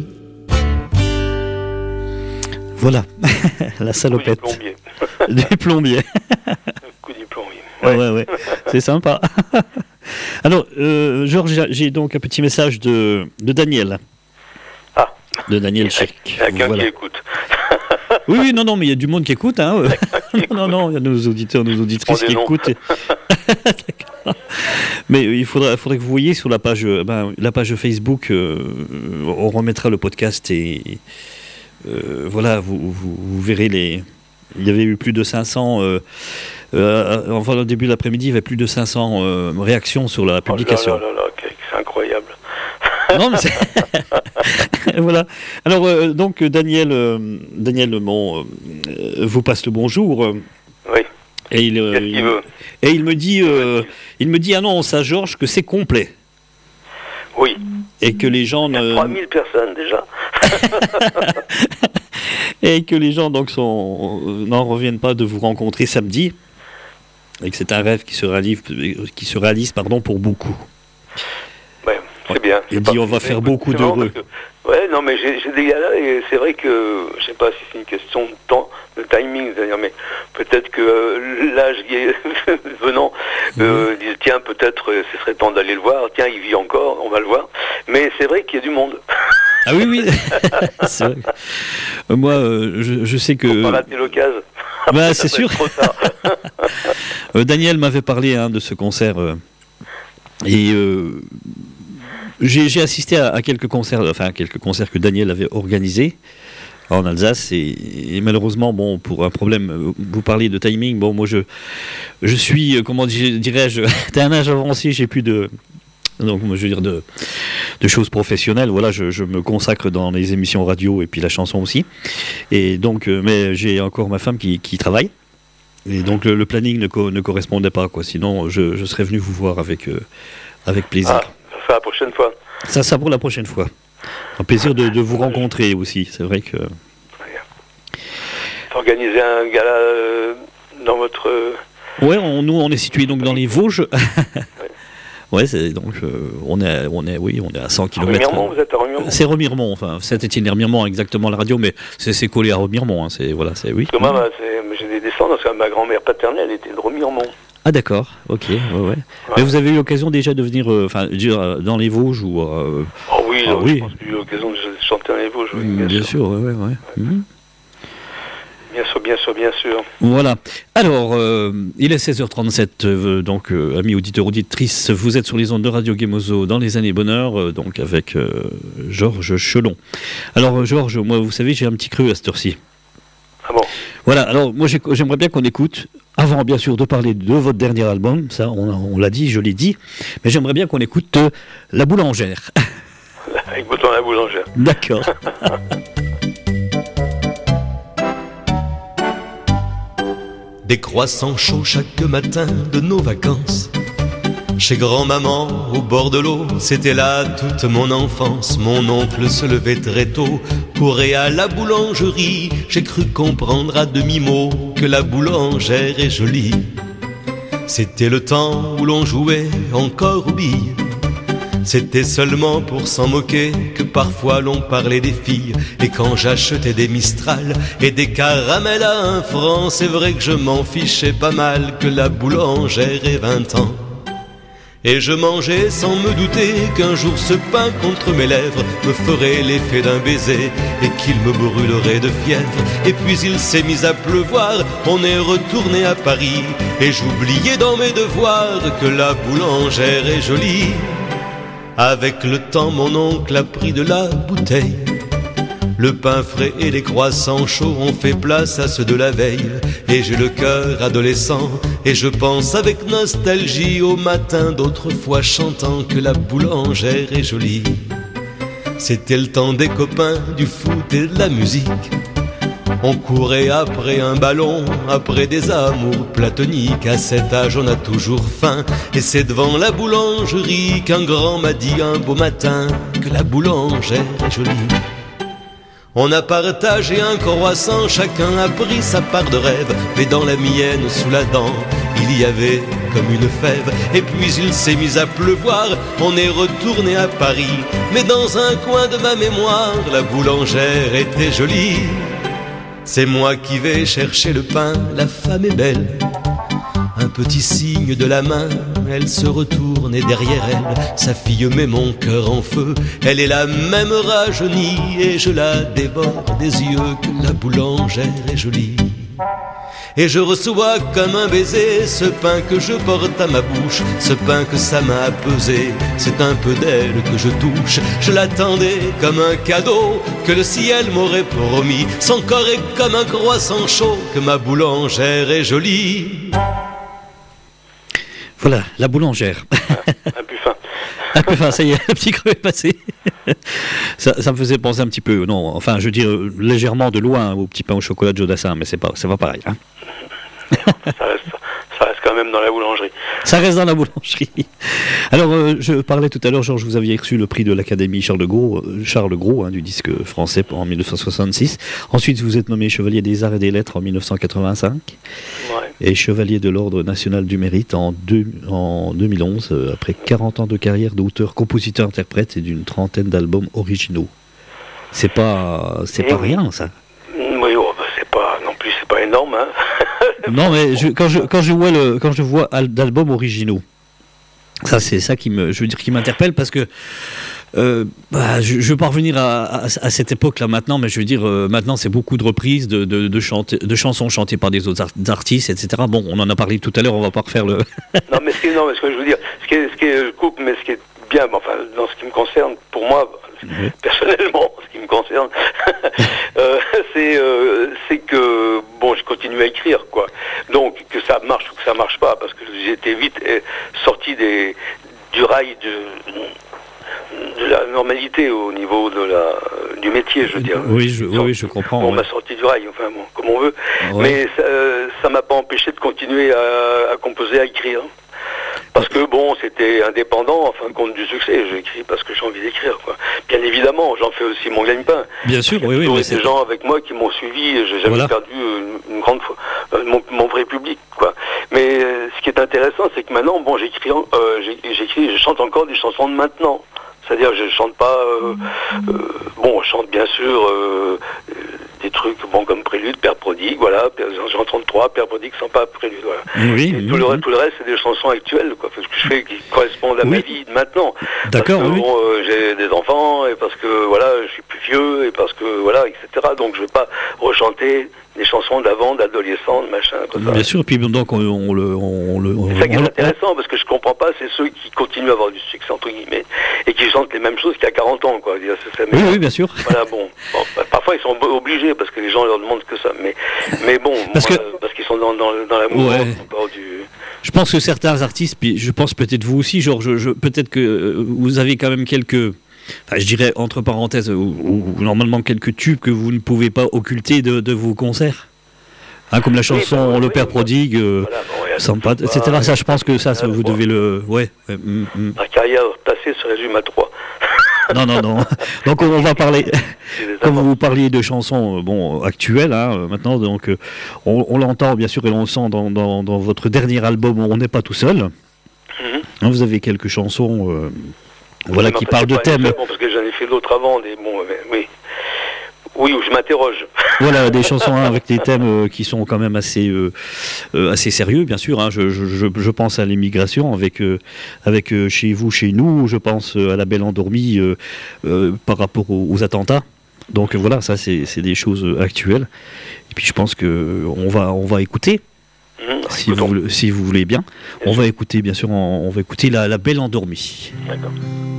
Voilà, la salopette. Du plombier. Le coup du plombier. Ouais. C'est sympa. Alors, Georges, j'ai donc un petit message de Daniel. Ah. De Daniel Chèque. Il y a quelqu'un qui écoute. Oui, non, mais il y a du monde qui écoute. Hein. Non, il y a nos auditeurs, nos auditrices qui écoutent. D'accord. Mais il faudrait que vous voyiez sur la page Facebook, on remettra le podcast et voilà, vous verrez il y avait eu plus de 500 enfin au début de l'après-midi, il y avait plus de 500 réactions sur la publication. C'est incroyable. Non, mais voilà. Alors donc Daniel vous passe le bonjour. Oui. Et il me dit ah non, ça Georges, que c'est complet. Oui. Et que les gens... Il y a 3000 personnes déjà. Et que les gens donc n'en reviennent pas de vous rencontrer samedi. Et que c'est un rêve qui se réalise pour beaucoup. Ouais, c'est bien. Il dit on va faire beaucoup d'heureux. Ouais, non, mais j'ai des gars là et c'est vrai que je sais pas si c'est une question de temps, de timing, c'est-à-dire, mais peut-être que l'âge venant, disent tiens, peut-être ce serait temps d'aller le voir, tiens, il vit encore, on va le voir. Mais c'est vrai qu'il y a du monde. Ah oui. C'est vrai. Moi, je sais que... Faut pas rater l'occasion. Bah, c'est sûr. Daniel m'avait parlé de ce concert et j'ai assisté à quelques concerts que Daniel avait organisés en Alsace et malheureusement, bon, pour un problème, vous parlez de timing, bon, moi je suis, comment dirais-je, à un âge avancé, j'ai plus de... Donc, je veux dire de choses professionnelles. Voilà, je me consacre dans les émissions radio et puis la chanson aussi. Et donc, mais j'ai encore ma femme qui travaille. Et donc, le planning ne correspondait pas, quoi. Sinon, je serais venu vous voir avec plaisir. Ah, ça sera la prochaine fois. Ça pour la prochaine fois. Un plaisir de vous rencontrer aussi. C'est vrai que... Organiser un gala dans votre... Ouais, nous, on est situé donc dans les Vosges. Ouais, c'est donc on est à 100 km. Remiremont, vous êtes à Remiremont. C'est Remiremont, enfin Saint-Étienne-Remiremont exactement la radio, mais c'est collé à Remiremont, hein, oui. Parce que moi, j'ai des descendants, parce que ma grand-mère paternelle était de Remiremont. Ah d'accord, ok, ouais. Mais vous avez eu l'occasion déjà de venir, dans les Vosges ou oui, je pense que j'ai eu l'occasion de chanter dans les Vosges. Oui, bien sûr, ouais. Mmh. Bien sûr. Voilà. Alors, il est 16h37, donc, amis auditeurs, auditrices, vous êtes sur les ondes de Radio Gemozo dans les années bonheur, donc avec Georges Chelon. Alors, Georges, moi, vous savez, j'ai un petit creux à cette heure-ci. Ah bon? Voilà, alors, moi, j'aimerais bien qu'on écoute, avant, bien sûr, de parler de votre dernier album, ça, on l'a dit, je l'ai dit, mais j'aimerais bien qu'on écoute La Boulangère. Avec Bouton La Boulangère. D'accord. Des croissants chauds chaque matin de nos vacances. Chez grand-maman, au bord de l'eau, c'était là toute mon enfance. Mon oncle se levait très tôt, courait à la boulangerie. J'ai cru comprendre à demi-mot que la boulangère est jolie. C'était le temps où l'on jouait encore aux billes. C'était seulement pour s'en moquer que parfois l'on parlait des filles. Et quand j'achetais des Mistral et des caramels à 1 franc, c'est vrai que je m'en fichais pas mal que la boulangère ait 20 ans. Et je mangeais sans me douter qu'un jour ce pain contre mes lèvres me ferait l'effet d'un baiser et qu'il me brûlerait de fièvre. Et puis il s'est mis à pleuvoir, on est retourné à Paris et j'oubliais dans mes devoirs que la boulangère est jolie. Avec le temps, mon oncle a pris de la bouteille. Le pain frais et les croissants chauds ont fait place à ceux de la veille. Et j'ai le cœur adolescent et je pense avec nostalgie au matin d'autrefois chantant que la boulangère est jolie. C'était le temps des copains, du foot et de la musique. On courait après un ballon, après des amours platoniques. À cet âge on a toujours faim, et c'est devant la boulangerie qu'un grand m'a dit un beau matin que la boulangère est jolie. On a partagé un croissant, chacun a pris sa part de rêve. Mais dans la mienne, sous la dent, il y avait comme une fève. Et puis il s'est mis à pleuvoir, on est retourné à Paris. Mais dans un coin de ma mémoire, la boulangère était jolie. C'est moi qui vais chercher le pain, la femme est belle. Un petit signe de la main, elle se retourne et derrière elle, sa fille met mon cœur en feu. Elle est la même rajeunie et je la dévore des yeux que la boulangère est jolie. Et je reçois comme un baiser ce pain que je porte à ma bouche, ce pain que sa main a pesé, c'est un peu d'elle que je touche. Je l'attendais comme un cadeau que le ciel m'aurait promis. Son corps est comme un croissant chaud, que ma boulangère est jolie. Voilà, la boulangère. Un peu fin. Un peu fin, ça y est, le petit creux est passé. Ça me faisait penser un petit peu, non, enfin je veux dire légèrement de loin au petit pain au chocolat de Jodassin, mais c'est pas pareil. Hein. Ça reste quand même dans la boulangerie. Ça reste dans la boulangerie. Alors, je parlais tout à l'heure, Georges, vous aviez reçu le prix de l'Académie Charles de Gros, du disque français en 1966. Ensuite, vous êtes nommé Chevalier des Arts et des Lettres en 1985. Ouais. Et Chevalier de l'Ordre National du Mérite en 2011, après 40 ans de carrière d'auteur, compositeur, interprète et d'une trentaine d'albums originaux. C'est pas rien, ça. Oui, c'est pas énorme, hein. Non, mais quand je vois d'albums originaux, ça c'est ça qui m'interpelle, parce que je veux pas revenir à cette époque-là maintenant, mais je veux dire maintenant c'est beaucoup de reprises de chansons chantées par des autres artistes, etc. Bon, on en a parlé tout à l'heure, on va pas refaire le. Non, mais ce que je veux dire, ce qui est bien, enfin dans ce qui me concerne, pour moi. Oui. Personnellement, ce qui me concerne, c'est que je continue à écrire, quoi. Donc que ça marche ou que ça marche pas, parce que j'étais vite sorti du rail de la normalité au niveau du métier, je veux dire. Oui, je comprends. On m'a sorti du rail, enfin comme on veut, mais ça m'a pas empêché de continuer à composer, à écrire. Parce que c'était indépendant, en fin de compte du succès. J'écris parce que j'ai envie d'écrire, quoi. Bien évidemment, j'en fais aussi mon gagne-pain. Bien sûr, oui. Il y a des gens avec moi qui m'ont suivi, et j'ai jamais perdu une grande fois mon vrai public, quoi. Mais ce qui est intéressant, c'est que maintenant, je chante encore des chansons de maintenant. C'est-à-dire, je chante pas. Je chante bien sûr des trucs comme Prélude, Père Prodigue, voilà, Jean 33, Père Prodigue sans pas Prélude, voilà. Oui, et tout le reste, c'est des chansons actuelles, quoi, parce que je fais qui correspondent à ma vie de maintenant. D'accord. Parce que j'ai des enfants, et parce que je suis plus vieux, et parce que etc. Donc je vais pas rechanter des chansons d'avant, d'adolescents, de machin, comme ça. Bien sûr, puis donc c'est ça qui est intéressant, parce que je comprends pas, c'est ceux qui continuent à avoir du succès, entre guillemets, et qui chantent les mêmes choses qu'il y a 40 ans, quoi. Oui, bien sûr. Voilà, parfois ils sont obligés, parce que les gens leur demandent que ça, mais parce qu'ils sont dans l'amour, Je pense que certains artistes, puis je pense peut-être vous aussi, Georges, peut-être que vous avez quand même quelques... Enfin, je dirais entre parenthèses, ou normalement quelques tubes que vous ne pouvez pas occulter de vos concerts. Comme la chanson Le Père Prodigue, etc. Ça, je pense que ça vous devez le... Ma carrière passée se résume à 3. Non. Donc on va parler, comme vous parliez de chansons actuelles, maintenant, donc on l'entend bien sûr et on le sent dans votre dernier album, On n'est pas tout seul. Vous avez quelques chansons... qui parle de thèmes. Parce que j'en ai fait d'autres avant, oui, où je m'interroge. Voilà, des chansons avec des thèmes qui sont quand même assez sérieux, bien sûr. Je pense à l'immigration avec Chez vous, chez nous. Je pense à La Belle Endormie par rapport aux attentats. Donc voilà, ça c'est des choses actuelles. Et puis je pense que on va écouter. Si vous voulez bien. On va écouter, bien sûr, on va écouter la Belle Endormie. D'accord.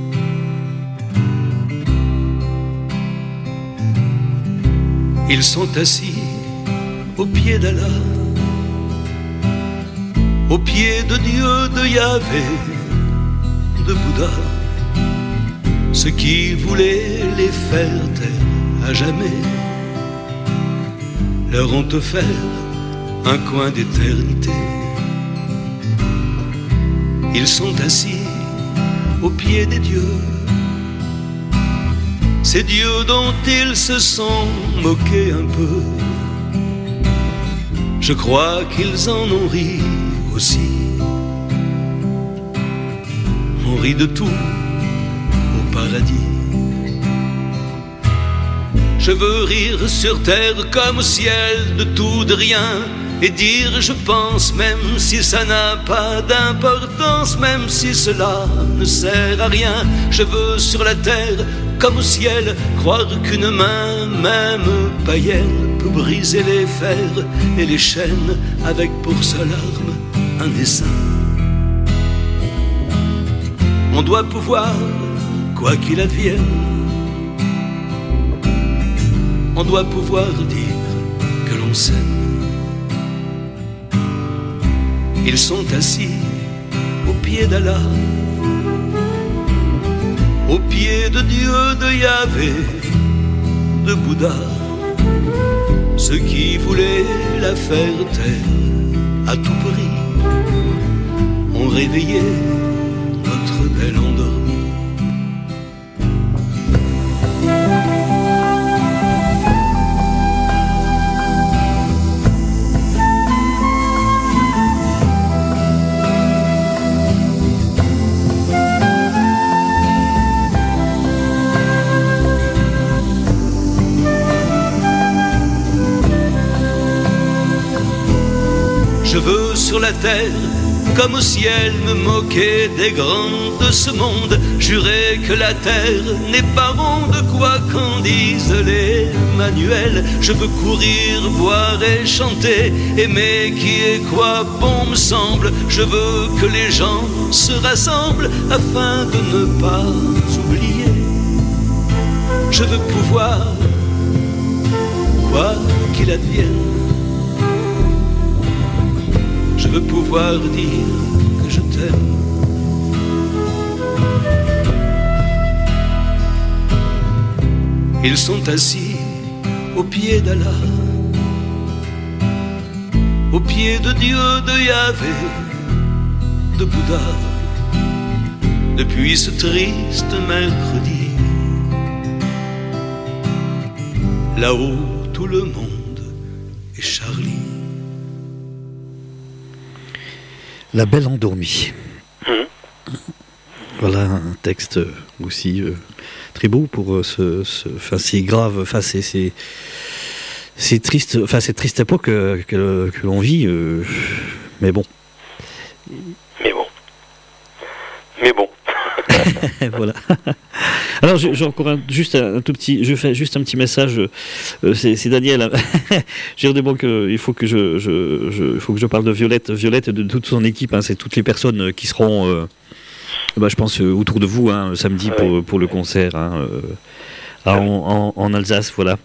Ils sont assis au pied d'Allah, au pied de Dieu, de Yahvé, de Bouddha, ce qui voulait les faire taire à jamais. leur ont offert un coin d'éternité. Ils sont assis au pied des dieux, ces dieux dont ils se sont moqués un peu. Je crois qu'ils en ont ri aussi. On rit de tout au paradis. Je veux rire sur terre comme au ciel, de tout, de rien, et dire je pense, même si ça n'a pas d'importance, même si cela ne sert à rien. Je veux sur la terre comme au ciel croire qu'une main, même païenne, peut briser les fers et les chaînes avec pour seule arme un dessein. On doit pouvoir, quoi qu'il advienne, on doit pouvoir dire que l'on s'aime. Ils sont assis au pied d'Allah, au pied de Dieu, de Yahvé, de Bouddha, ceux qui voulaient la faire taire à tout prix ont réveillé notre belle endormie. Je veux sur la terre, comme au ciel, me moquer des grands de ce monde, jurer que la terre n'est pas ronde, quoi qu'en disent les manuels. Je veux courir, boire et chanter, aimer qui est quoi bon me semble. Je veux que les gens se rassemblent afin de ne pas oublier. Je veux pouvoir, quoi qu'il advienne, je veux pouvoir dire que je t'aime. Ils sont assis au pied d'Allah, au pied de Dieu, de Yahvé, de Bouddha, depuis ce triste mercredi. Là-haut, tout le monde est Charlie. La Belle Endormie. Voilà un texte aussi très beau pour c'est grave, c'est triste, cette triste époque que l'on vit, mais bon. Voilà. Alors j'ai encore juste un tout petit, je fais juste un petit message. C'est Daniel. J'ai dit bon il faut que je parle de Violette et de toute son équipe. Hein, c'est toutes les personnes qui seront, je pense autour de vous samedi pour le concert en Alsace. Voilà.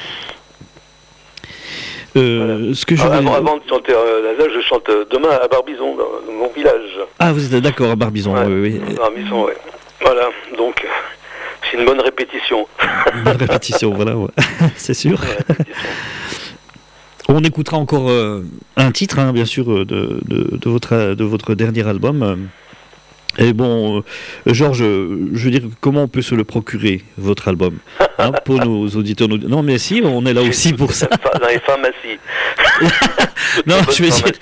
Ce que avant de chanter l'Alsace, je chante demain à Barbizon, dans mon village. Ah, vous êtes d'accord à Barbizon, oui. Barbizon, oui. Voilà, donc c'est une bonne répétition. Une bonne répétition, voilà, ouais. C'est sûr. On écoutera encore un titre, bien sûr, de votre dernier album. Et bon, Georges, je veux dire, comment on peut se le procurer, votre album, pour nos auditeurs. Non, mais si, on est là aussi pour ça. Dans les pharmacies. Non, je vais dire.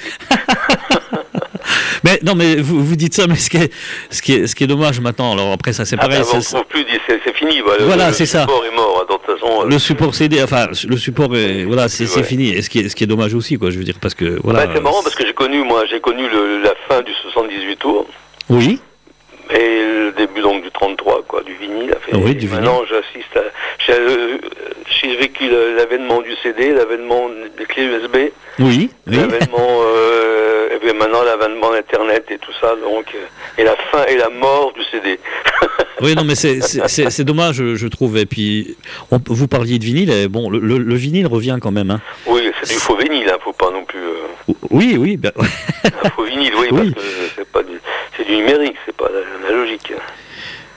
Mais vous dites ça, mais ce qui est dommage maintenant. Alors après, ça c'est pareil. On ne trouve plus, c'est fini. Voilà, c'est ça. Le support est mort. De toute façon, le support CD, le support est, voilà, c'est fini. Et ce qui est dommage aussi, quoi. Je veux dire, parce que voilà. C'est marrant parce que j'ai connu la fin du 78 tours. Oui. Et le début donc du 33, quoi, du vinyle. Oui, du vinyle. Maintenant, j'assiste à... J'ai vécu l'avènement du CD, l'avènement des clés USB. Oui. L'avènement... et bien maintenant, l'avènement Internet et tout ça, donc... Et la fin et la mort du CD. Oui, non, mais c'est dommage, je trouve. Et puis, vous parliez de vinyle, et bon, le vinyle revient quand même. Hein. Oui, c'est du faux vinyle, faut pas non plus... Oui. Un faux vinyle, oui, parce que c'est du numérique, c'est pas analogique.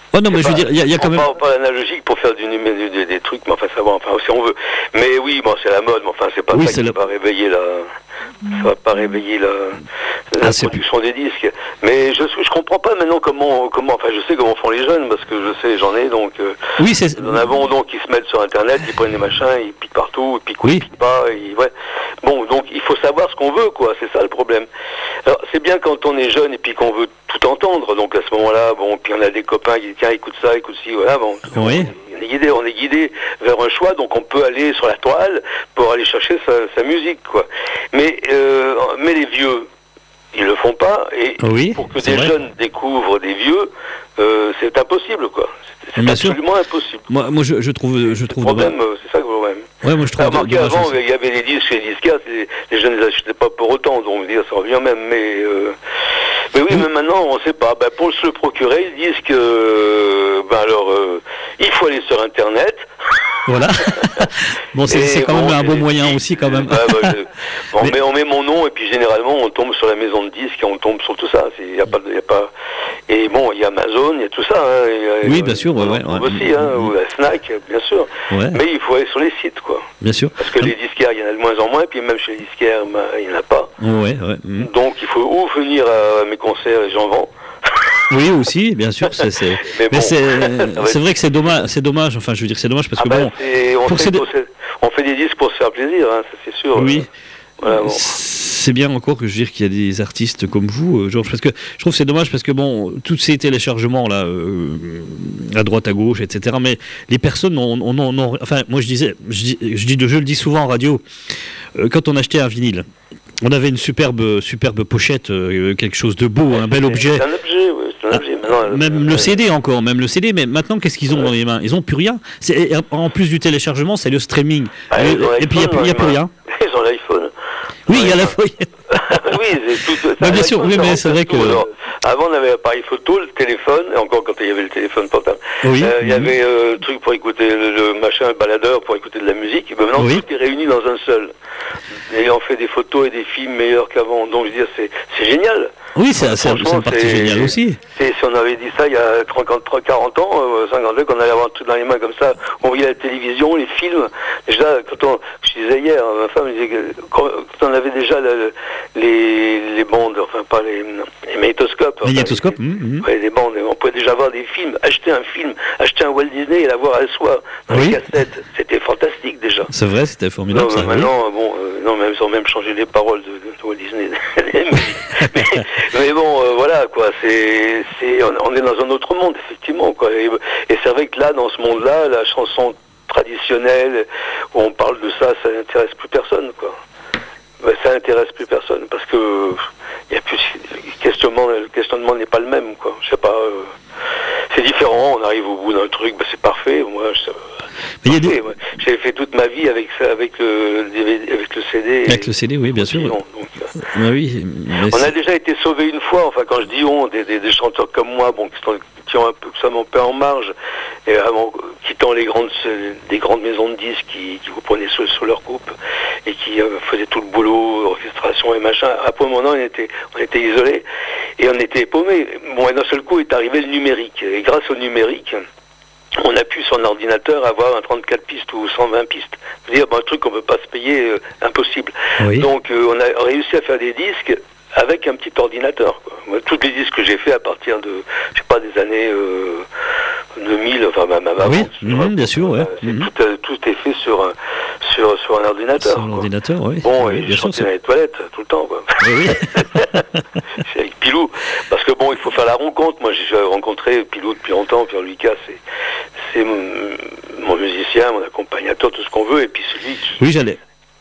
Oh non, mais je veux dire, il y a quand même... Pas analogique pour faire des trucs, mais enfin, ça va, enfin, si on veut. Mais oui, bon, c'est la mode, mais enfin, c'est pas ça qui va réveiller ça va pas réveiller la production des disques. Mais je comprends pas maintenant comment, enfin, je sais comment font les jeunes, parce que je sais, j'en ai, donc, oui, c'est... nous en avons, donc, ils se mettent sur Internet, ils prennent des machins, ils piquent partout, ils piquent pas, ouais. Bon, donc, il faut savoir ce qu'on veut, quoi, c'est ça le problème. Alors, c'est bien quand on est jeune et puis qu'on veut tout entendre, donc à ce moment-là, bon, puis on a des copains qui disent, tiens, écoute ça, écoute ci, voilà, bon. Oui. On est guidé vers un choix, donc on peut aller sur la toile pour aller chercher sa musique, quoi. Mais les vieux, ils le font pas, et pour que des jeunes découvrent des vieux, c'est impossible, quoi. C'est absolument impossible. Moi, je trouve. Le problème, c'est ça le problème. Ouais, moi je trouve. Avant, il y avait les disques chez les disquaires, les jeunes ne les achetaient pas pour autant, donc on veut dire ça revient même, mais oui, mais maintenant on ne sait pas. Ben, pour se le procurer, ils disent que il faut aller sur Internet. Voilà. Bon, c'est quand même un bon moyen aussi, quand même. On met mon nom et puis généralement on tombe sur la maison de disques et on tombe sur tout ça. Y a pas. Et bon, il y a Amazon, il y a tout ça. Hein, oui, bien sûr, ouais. Aussi, ou la Snack, bien sûr. Ouais. Mais il faut aller sur les sites, quoi. Bien sûr. Parce que les disquaires, il y en a de moins en moins, et puis même chez les disquaires, il n'y en a pas. Ouais. Donc il faut venir à mes concerts et j'en vends. Oui, aussi, bien sûr. Mais c'est vrai que c'est dommage. Enfin, je veux dire, c'est dommage parce que bon. On fait des disques pour se faire plaisir, hein, ça c'est sûr. Oui. Voilà, bon. C'est bien encore que je veux dire qu'il y a des artistes comme vous, Georges, parce que je trouve que c'est dommage parce que bon, tous ces téléchargements là, à droite, à gauche, etc. Mais les personnes enfin, moi je le dis souvent en radio, quand on achetait un vinyle, on avait une superbe pochette, quelque chose de beau, un bel objet. C'est un objet, oui. C'est un objet. Maintenant, même le CD encore, mais maintenant qu'est-ce qu'ils ont dans les mains? Ils ont plus rien. En plus du téléchargement, c'est le streaming. Et puis il n'y a plus rien. Ils ont l'iPhone. Oui, il y a la feuille. Oui, c'est tout. Bien sûr, oui, mais c'est vrai que. Alors, avant, on avait l'appareil photo, le téléphone, et encore quand il y avait le téléphone portable. Oui. Il y avait le truc pour écouter le machin, le baladeur pour écouter de la musique. Et ben maintenant, tout est réuni dans un seul. Et on fait des photos et des films meilleurs qu'avant. Donc, je veux dire, c'est génial. Oui, c'est une partie géniale aussi. Si on avait dit ça il y a 40 ans, 52, qu'on allait avoir tout dans les mains comme ça, on voyait la télévision, les films. Déjà, je disais hier, ma femme disait que quand on avait déjà les bandes, enfin pas les magnétoscopes. Les magnétoscopes, ouais, les bandes, on pouvait déjà voir des films, acheter un Walt Disney et l'avoir à soi dans les cassettes. C'était fantastique déjà. C'est vrai, c'était formidable. Non, maintenant, ils ont même changé les paroles de Walt Disney. mais bon, voilà, quoi. On est dans un autre monde, effectivement, quoi. Et c'est vrai que là, dans ce monde-là, la chanson traditionnelle, où on parle de ça, ça n'intéresse plus personne, quoi. Ça n'intéresse plus personne, parce que il y a plus le questionnement n'est pas le même, quoi. Je sais pas. C'est différent. On arrive au bout d'un truc, c'est parfait. Moi, j'ai fait toute ma vie avec ça, avec le CD. Avec le CD, oui, bien sûr. Oui. On a déjà été sauvés une fois. Enfin, quand je dis on, des chanteurs comme moi, bon, qui ont un peu en marge, et quittant des grandes maisons de disques qui vous prenaient sous leur coupe et qui faisaient tout le boulot, orchestration et machin. Après un moment, on était isolés et on était paumés. Bon, et d'un seul coup est arrivé le numérique. Et grâce au numérique, on a pu sur un ordinateur avoir un 34 pistes ou 120 pistes. C'est-à-dire un truc qu'on ne peut pas se payer, impossible. Oui. Donc on a réussi à faire des disques avec un petit ordinateur, quoi. Moi, tous les disques que j'ai fait à partir de, je sais pas, des années 2000, enfin même avant. Oui, bien sûr, ouais. Tout est fait sur un ordinateur. Sur un ordinateur, oui. Bon, et je chantais dans les toilettes tout le temps, quoi. Oui. C'est avec Pilou, parce que bon, il faut faire la rencontre. Moi, j'ai rencontré Pilou depuis longtemps. Pierre Lucas, c'est mon musicien, mon accompagnateur, tout ce qu'on veut, et puis celui. Oui, j'allais.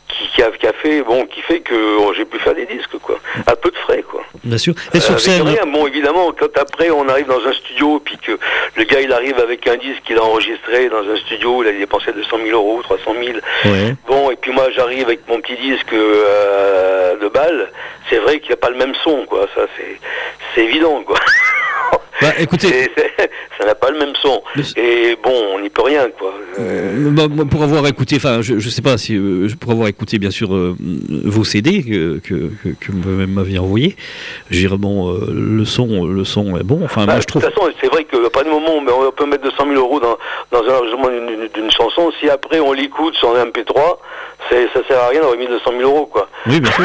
Qui fait que j'ai pu faire des disques, quoi. À peu de frais, quoi. Bien sûr. Et sur scène. Rien. Bon, évidemment, quand après on arrive dans un studio, puis que le gars il arrive avec un disque qu'il a enregistré dans un studio, il a dépensé 200 000 euros, 300 000. Ouais. Bon, et puis moi j'arrive avec mon petit disque de balle. C'est vrai qu'il n'y a pas le même son, quoi. Ça, c'est évident, quoi. Bah, écoutez, ça n'a pas le même son. Et bon, on n'y peut rien, quoi. Pour avoir écouté, enfin, je sais pas si pour avoir écouté bien sûr vos CD que vous m'aviez envoyé, je dirais bon, le son est bon. Enfin, moi je trouve. De toute façon, c'est vrai qu'à partir du moment où on mais on peut mettre 200 000 € dans un enregistrement d'une chanson. Si après on l'écoute sur un MP3, ça sert à rien d'avoir mis 200 000 €, quoi. Oui, bien sûr.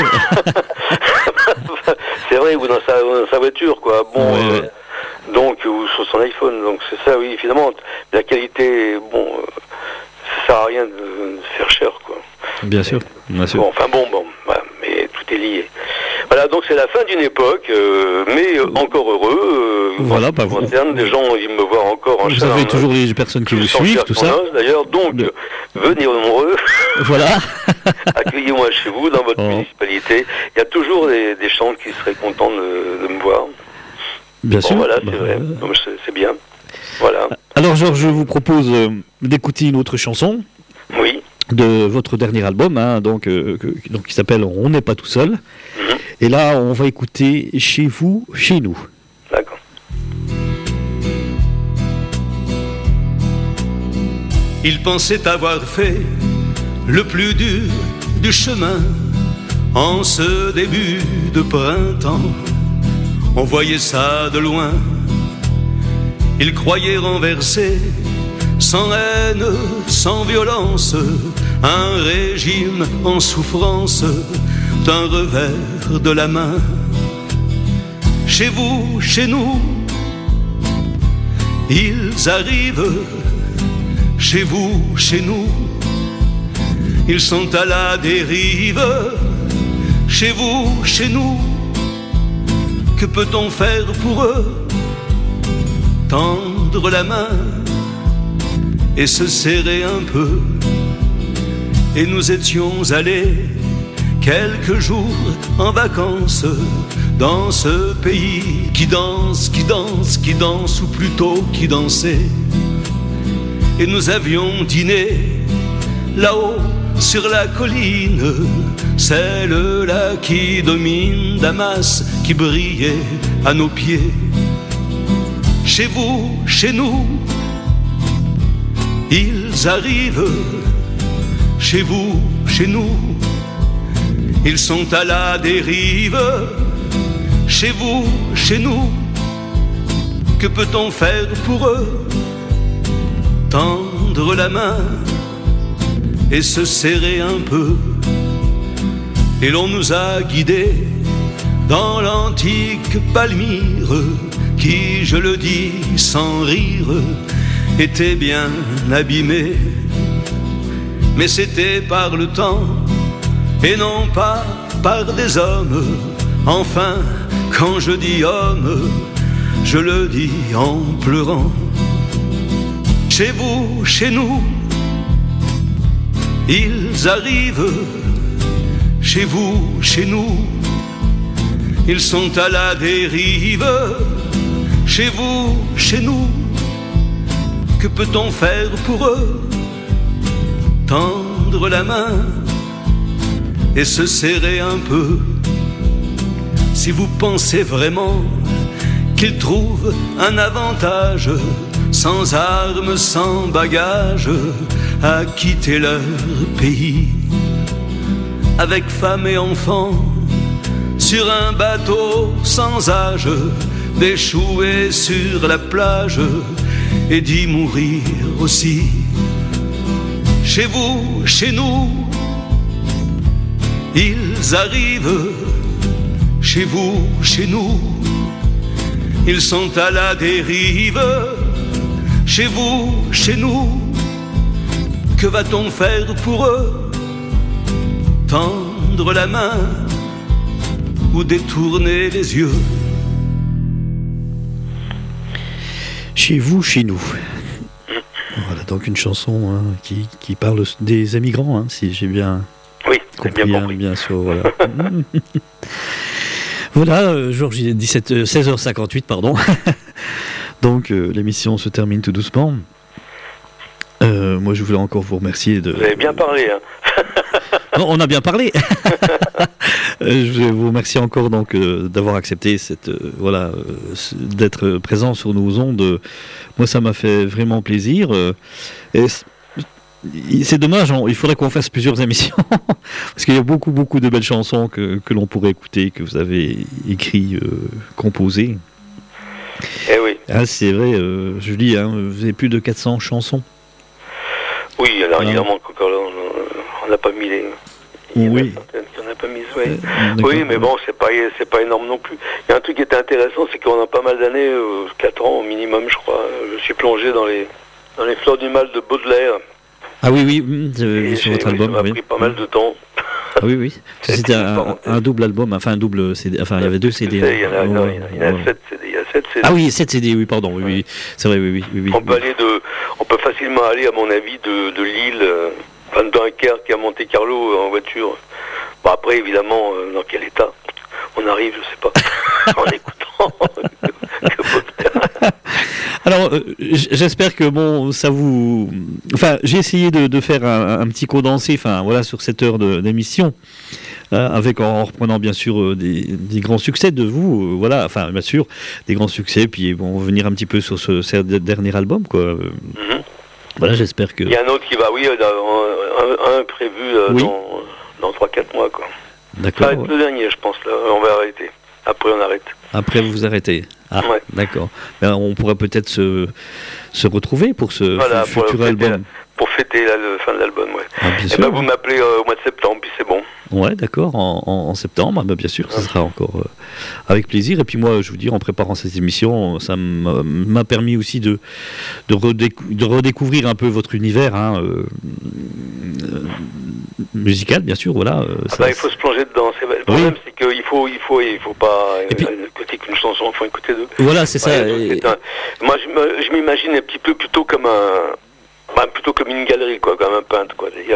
C'est vrai, ou dans sa voiture, quoi. Bon, ouais. Donc, ou sur son iPhone. Donc c'est ça, oui, finalement. La qualité, bon, ça sert à rien de faire cher, quoi. Bien sûr. Bien sûr. Bon, enfin bon, voilà, mais tout est lié. Voilà, donc c'est la fin d'une époque, mais encore heureux. Voilà, pas vous. Concerne des gens, ils me voient encore en Vous avez toujours les personnes qui vous suivent, tout ça. D'ailleurs, donc, venez nombreux. Voilà. Accueillez-moi chez vous, dans votre municipalité. Il y a toujours des gens qui seraient contents de me voir. Bien sûr. Voilà, c'est vrai. Donc, c'est bien. Voilà. Alors, Georges, je vous propose d'écouter une autre chanson. Oui. De votre dernier album, hein, donc qui s'appelle On n'est pas tout seul. Et là, on va écouter Chez vous, chez nous. D'accord. Il pensait avoir fait le plus dur du chemin en ce début de printemps. On voyait ça de loin. Il croyait renverser sans haine, sans violence, un régime en souffrance d'un revers de la main. Chez vous, chez nous, ils arrivent. Chez vous, chez nous, ils sont à la dérive. Chez vous, chez nous, que peut-on faire pour eux? Tendre la main et se serrer un peu. Et nous étions allés quelques jours en vacances dans ce pays qui danse, qui danse, qui danse, ou plutôt qui dansait. Et nous avions dîné là-haut sur la colline, celle-là qui domine Damas, qui brillait à nos pieds. Chez vous, chez nous, ils arrivent. Chez vous, chez nous, ils sont à la dérive. Chez vous, chez nous, que peut-on faire pour eux? Tendre la main et se serrer un peu. Et l'on nous a guidés dans l'antique Palmyre, qui, je le dis sans rire, était bien abîmé. Mais c'était par le temps et non pas par des hommes. Enfin, quand je dis homme, je le dis en pleurant. Chez vous, chez nous, ils arrivent. Chez vous, chez nous, ils sont à la dérive. Chez vous, chez nous, que peut-on faire pour eux? Tendre la main et se serrer un peu. Si vous pensez vraiment qu'ils trouvent un avantage, sans armes, sans bagages, à quitter leur pays, avec femme et enfants, sur un bateau sans âge, d'échouer sur la plage et d'y mourir aussi. Chez vous, chez nous, ils arrivent. Chez vous, chez nous, ils sont à la dérive. Chez vous, chez nous, que va-t-on faire pour eux? Tendre la main ou détourner les yeux? Chez vous, chez nous. Voilà donc une chanson qui parle des émigrants, si j'ai bien compris. Bien compris. Bien sûr, voilà. Voilà, Georges, il est 16h58, pardon. Donc l'émission se termine tout doucement. Moi, je voulais encore vous remercier de... Vous avez bien parlé, hein. Non, on a bien parlé. Je vous remercie encore donc d'avoir accepté d'être présent sur nos ondes. Moi, ça m'a fait vraiment plaisir. Et c'est dommage, il faudrait qu'on fasse plusieurs émissions parce qu'il y a beaucoup de belles chansons que l'on pourrait écouter, que vous avez écrit, composées. Eh oui. Ah, c'est vrai, Julie, vous avez plus de 400 chansons. Oui, alors il en manque encore là, on n'a pas mis les... Oui. On n'a pas mis, oui, mais bon, c'est pas énorme non plus. Il y a un truc qui était intéressant, c'est qu'on a pas mal d'années, 4 ans au minimum, je crois. Je suis plongé dans les fleurs du mal de Baudelaire. Ah oui, sur votre album. Ça m'a pris pas mal de temps. Ah oui. C'était un double album, enfin un double CD, enfin il y avait 2 CD. Il y a 7 CD. Ah oui, 7 CD, oui, pardon, oui. C'est vrai, oui. On peut facilement aller, à mon avis, de Lille, de Dunkerque à Monte Carlo en voiture. Bon, après, évidemment, dans quel état on arrive, je sais pas, en écoutant que Baudelaire. Alors, j'espère que ça vous... Enfin, j'ai essayé de faire un petit condensé, sur cette heure d'émission, en reprenant bien sûr des grands succès de vous, bien sûr, des grands succès, puis on va venir un petit peu sur ce dernier album, quoi. Voilà, j'espère que... Il y a un autre qui va, un prévu dans 3-4 mois, quoi. D'accord. Ça va être le dernier, je pense, là, on va arrêter. Après, on arrête. Après, vous arrêtez. Ah, ouais. D'accord. Ben, on pourrait peut-être se retrouver pour ce futur album. Pour fêter le fin de l'album, ouais. Ah, bien sûr. Vous m'appelez au mois de septembre, puis c'est bon. Ouais, d'accord, en septembre, bien sûr, ça sera encore avec plaisir. Et puis moi, je vous dis, en préparant cette émission, ça m'a permis aussi de redécouvrir un peu votre univers musical, bien sûr, voilà. Il faut se plonger dedans. Le problème, c'est qu'il faut pas écouter qu'une chanson, il faut écouter deux. Voilà, c'est ça. Moi, je m'imagine un petit peu plutôt comme une galerie, quoi, comme un peintre, quoi. C'est-à-dire,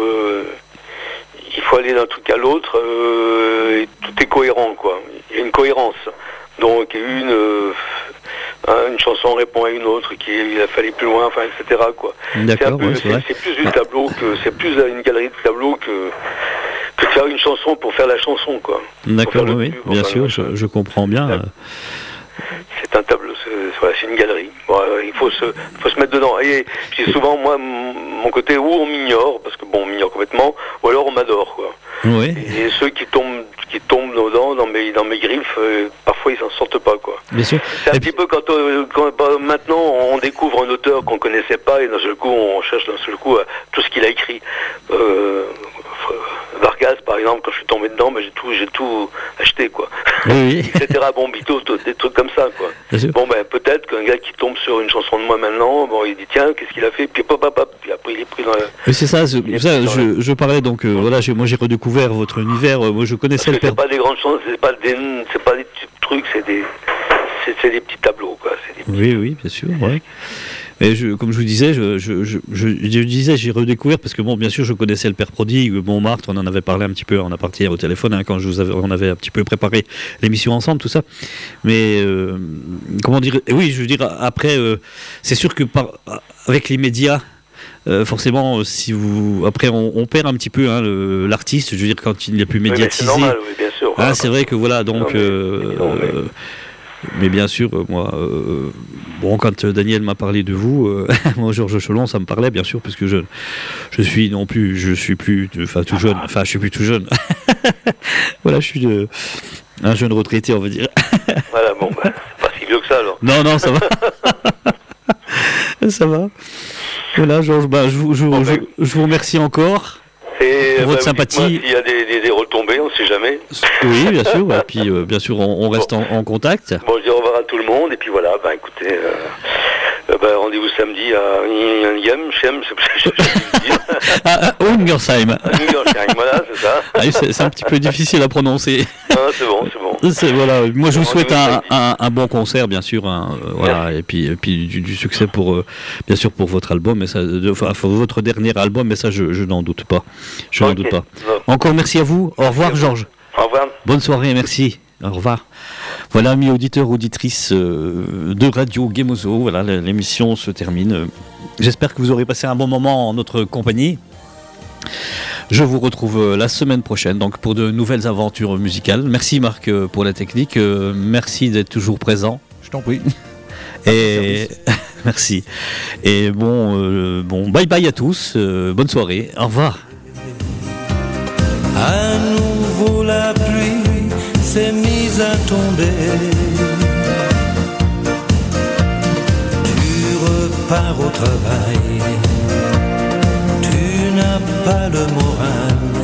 il faut aller d'un truc à l'autre, et tout est cohérent, quoi. Il y a une cohérence. Donc une chanson répond à une autre, il a fallu plus loin, etc., quoi. D'accord, c'est plus du tableau c'est plus une galerie de tableaux que de faire une chanson pour faire la chanson, quoi. D'accord, oui, bien sûr, je comprends bien. C'est un tableau, c'est une galerie. Bon, il faut se mettre dedans. Et puis souvent, moi, mon côté, où on m'ignore, parce que on m'ignore complètement, ou alors on m'adore, quoi. Oui. Et ceux qui tombent dedans, dans mes griffes, parfois ils s'en sortent pas, quoi. Bien sûr. C'est un petit peu quand maintenant on découvre un auteur qu'on connaissait pas, et d'un seul coup on cherche tout ce qu'il a écrit. Vargas, par exemple, quand je suis tombé dedans, j'ai tout acheté, quoi. Oui. Etc. Des trucs comme ça, quoi. Peut-être qu'un gars qui tombe sur une chanson de moi maintenant, il dit tiens, qu'est-ce qu'il a fait, puis puis après il est pris dans la... Oui, c'est ça. Je parlais donc moi j'ai redécouvert votre univers. Moi je connaissais le père. C'est pas des grandes chansons, c'est pas des petits trucs, c'est des petits tableaux, quoi. Oui, bien sûr. Ouais. Mais comme je vous disais, j'ai redécouvert, parce que bien sûr, je connaissais le Père Prodigue, Montmartre, on en avait parlé un petit peu en aparté au téléphone, quand on avait un petit peu préparé l'émission ensemble, tout ça. Mais, comment dire, oui, je veux dire, après, c'est sûr que avec les médias, forcément, après, on perd un petit peu l'artiste, je veux dire, quand il n'est plus médiatisé. C'est normal, oui, bien sûr. C'est vrai que voilà, donc... Mais bien sûr, moi, quand Daniel m'a parlé de vous, moi, Georges Cholon, ça me parlait, bien sûr, parce que je suis plus tout jeune. Enfin, je suis plus tout jeune. Voilà, je suis un jeune retraité, on va dire. Voilà, c'est pas si vieux que ça, alors. Non, ça va. Ça va. Voilà, Georges, je vous remercie encore. Et pour votre sympathie. Il y a des retombées, on ne sait jamais. Oui, bien sûr. Et puis, bien sûr, on reste en contact. Bon, je dis au revoir à tout le monde. Et puis voilà, écoutez, rendez-vous samedi à Ungersheim, je sais pas dire. Ungersheim. Ungersheim, voilà, c'est ça. C'est un petit peu difficile à prononcer. C'est bon. Voilà. Moi, je vous souhaite un bon concert, bien sûr. Voilà, et puis du succès bien sûr, pour votre album, votre dernier album, mais ça, je n'en doute pas. N'en doute pas. Encore merci à vous. Au revoir, Georges. Au revoir. Bonne soirée, merci. Au revoir. Voilà, amis auditeurs, auditrices de Radio Gemozo. Voilà, l'émission se termine. J'espère que vous aurez passé un bon moment en notre compagnie. Je vous retrouve la semaine prochaine donc pour de nouvelles aventures musicales. Merci Marc pour la technique. Merci d'être toujours présent. Je t'en prie. Et merci. Et bye bye à tous. Bonne soirée. Au revoir. À nouveau la pluie s'est mise à tomber. retard au travail. Tu n'as pas le moral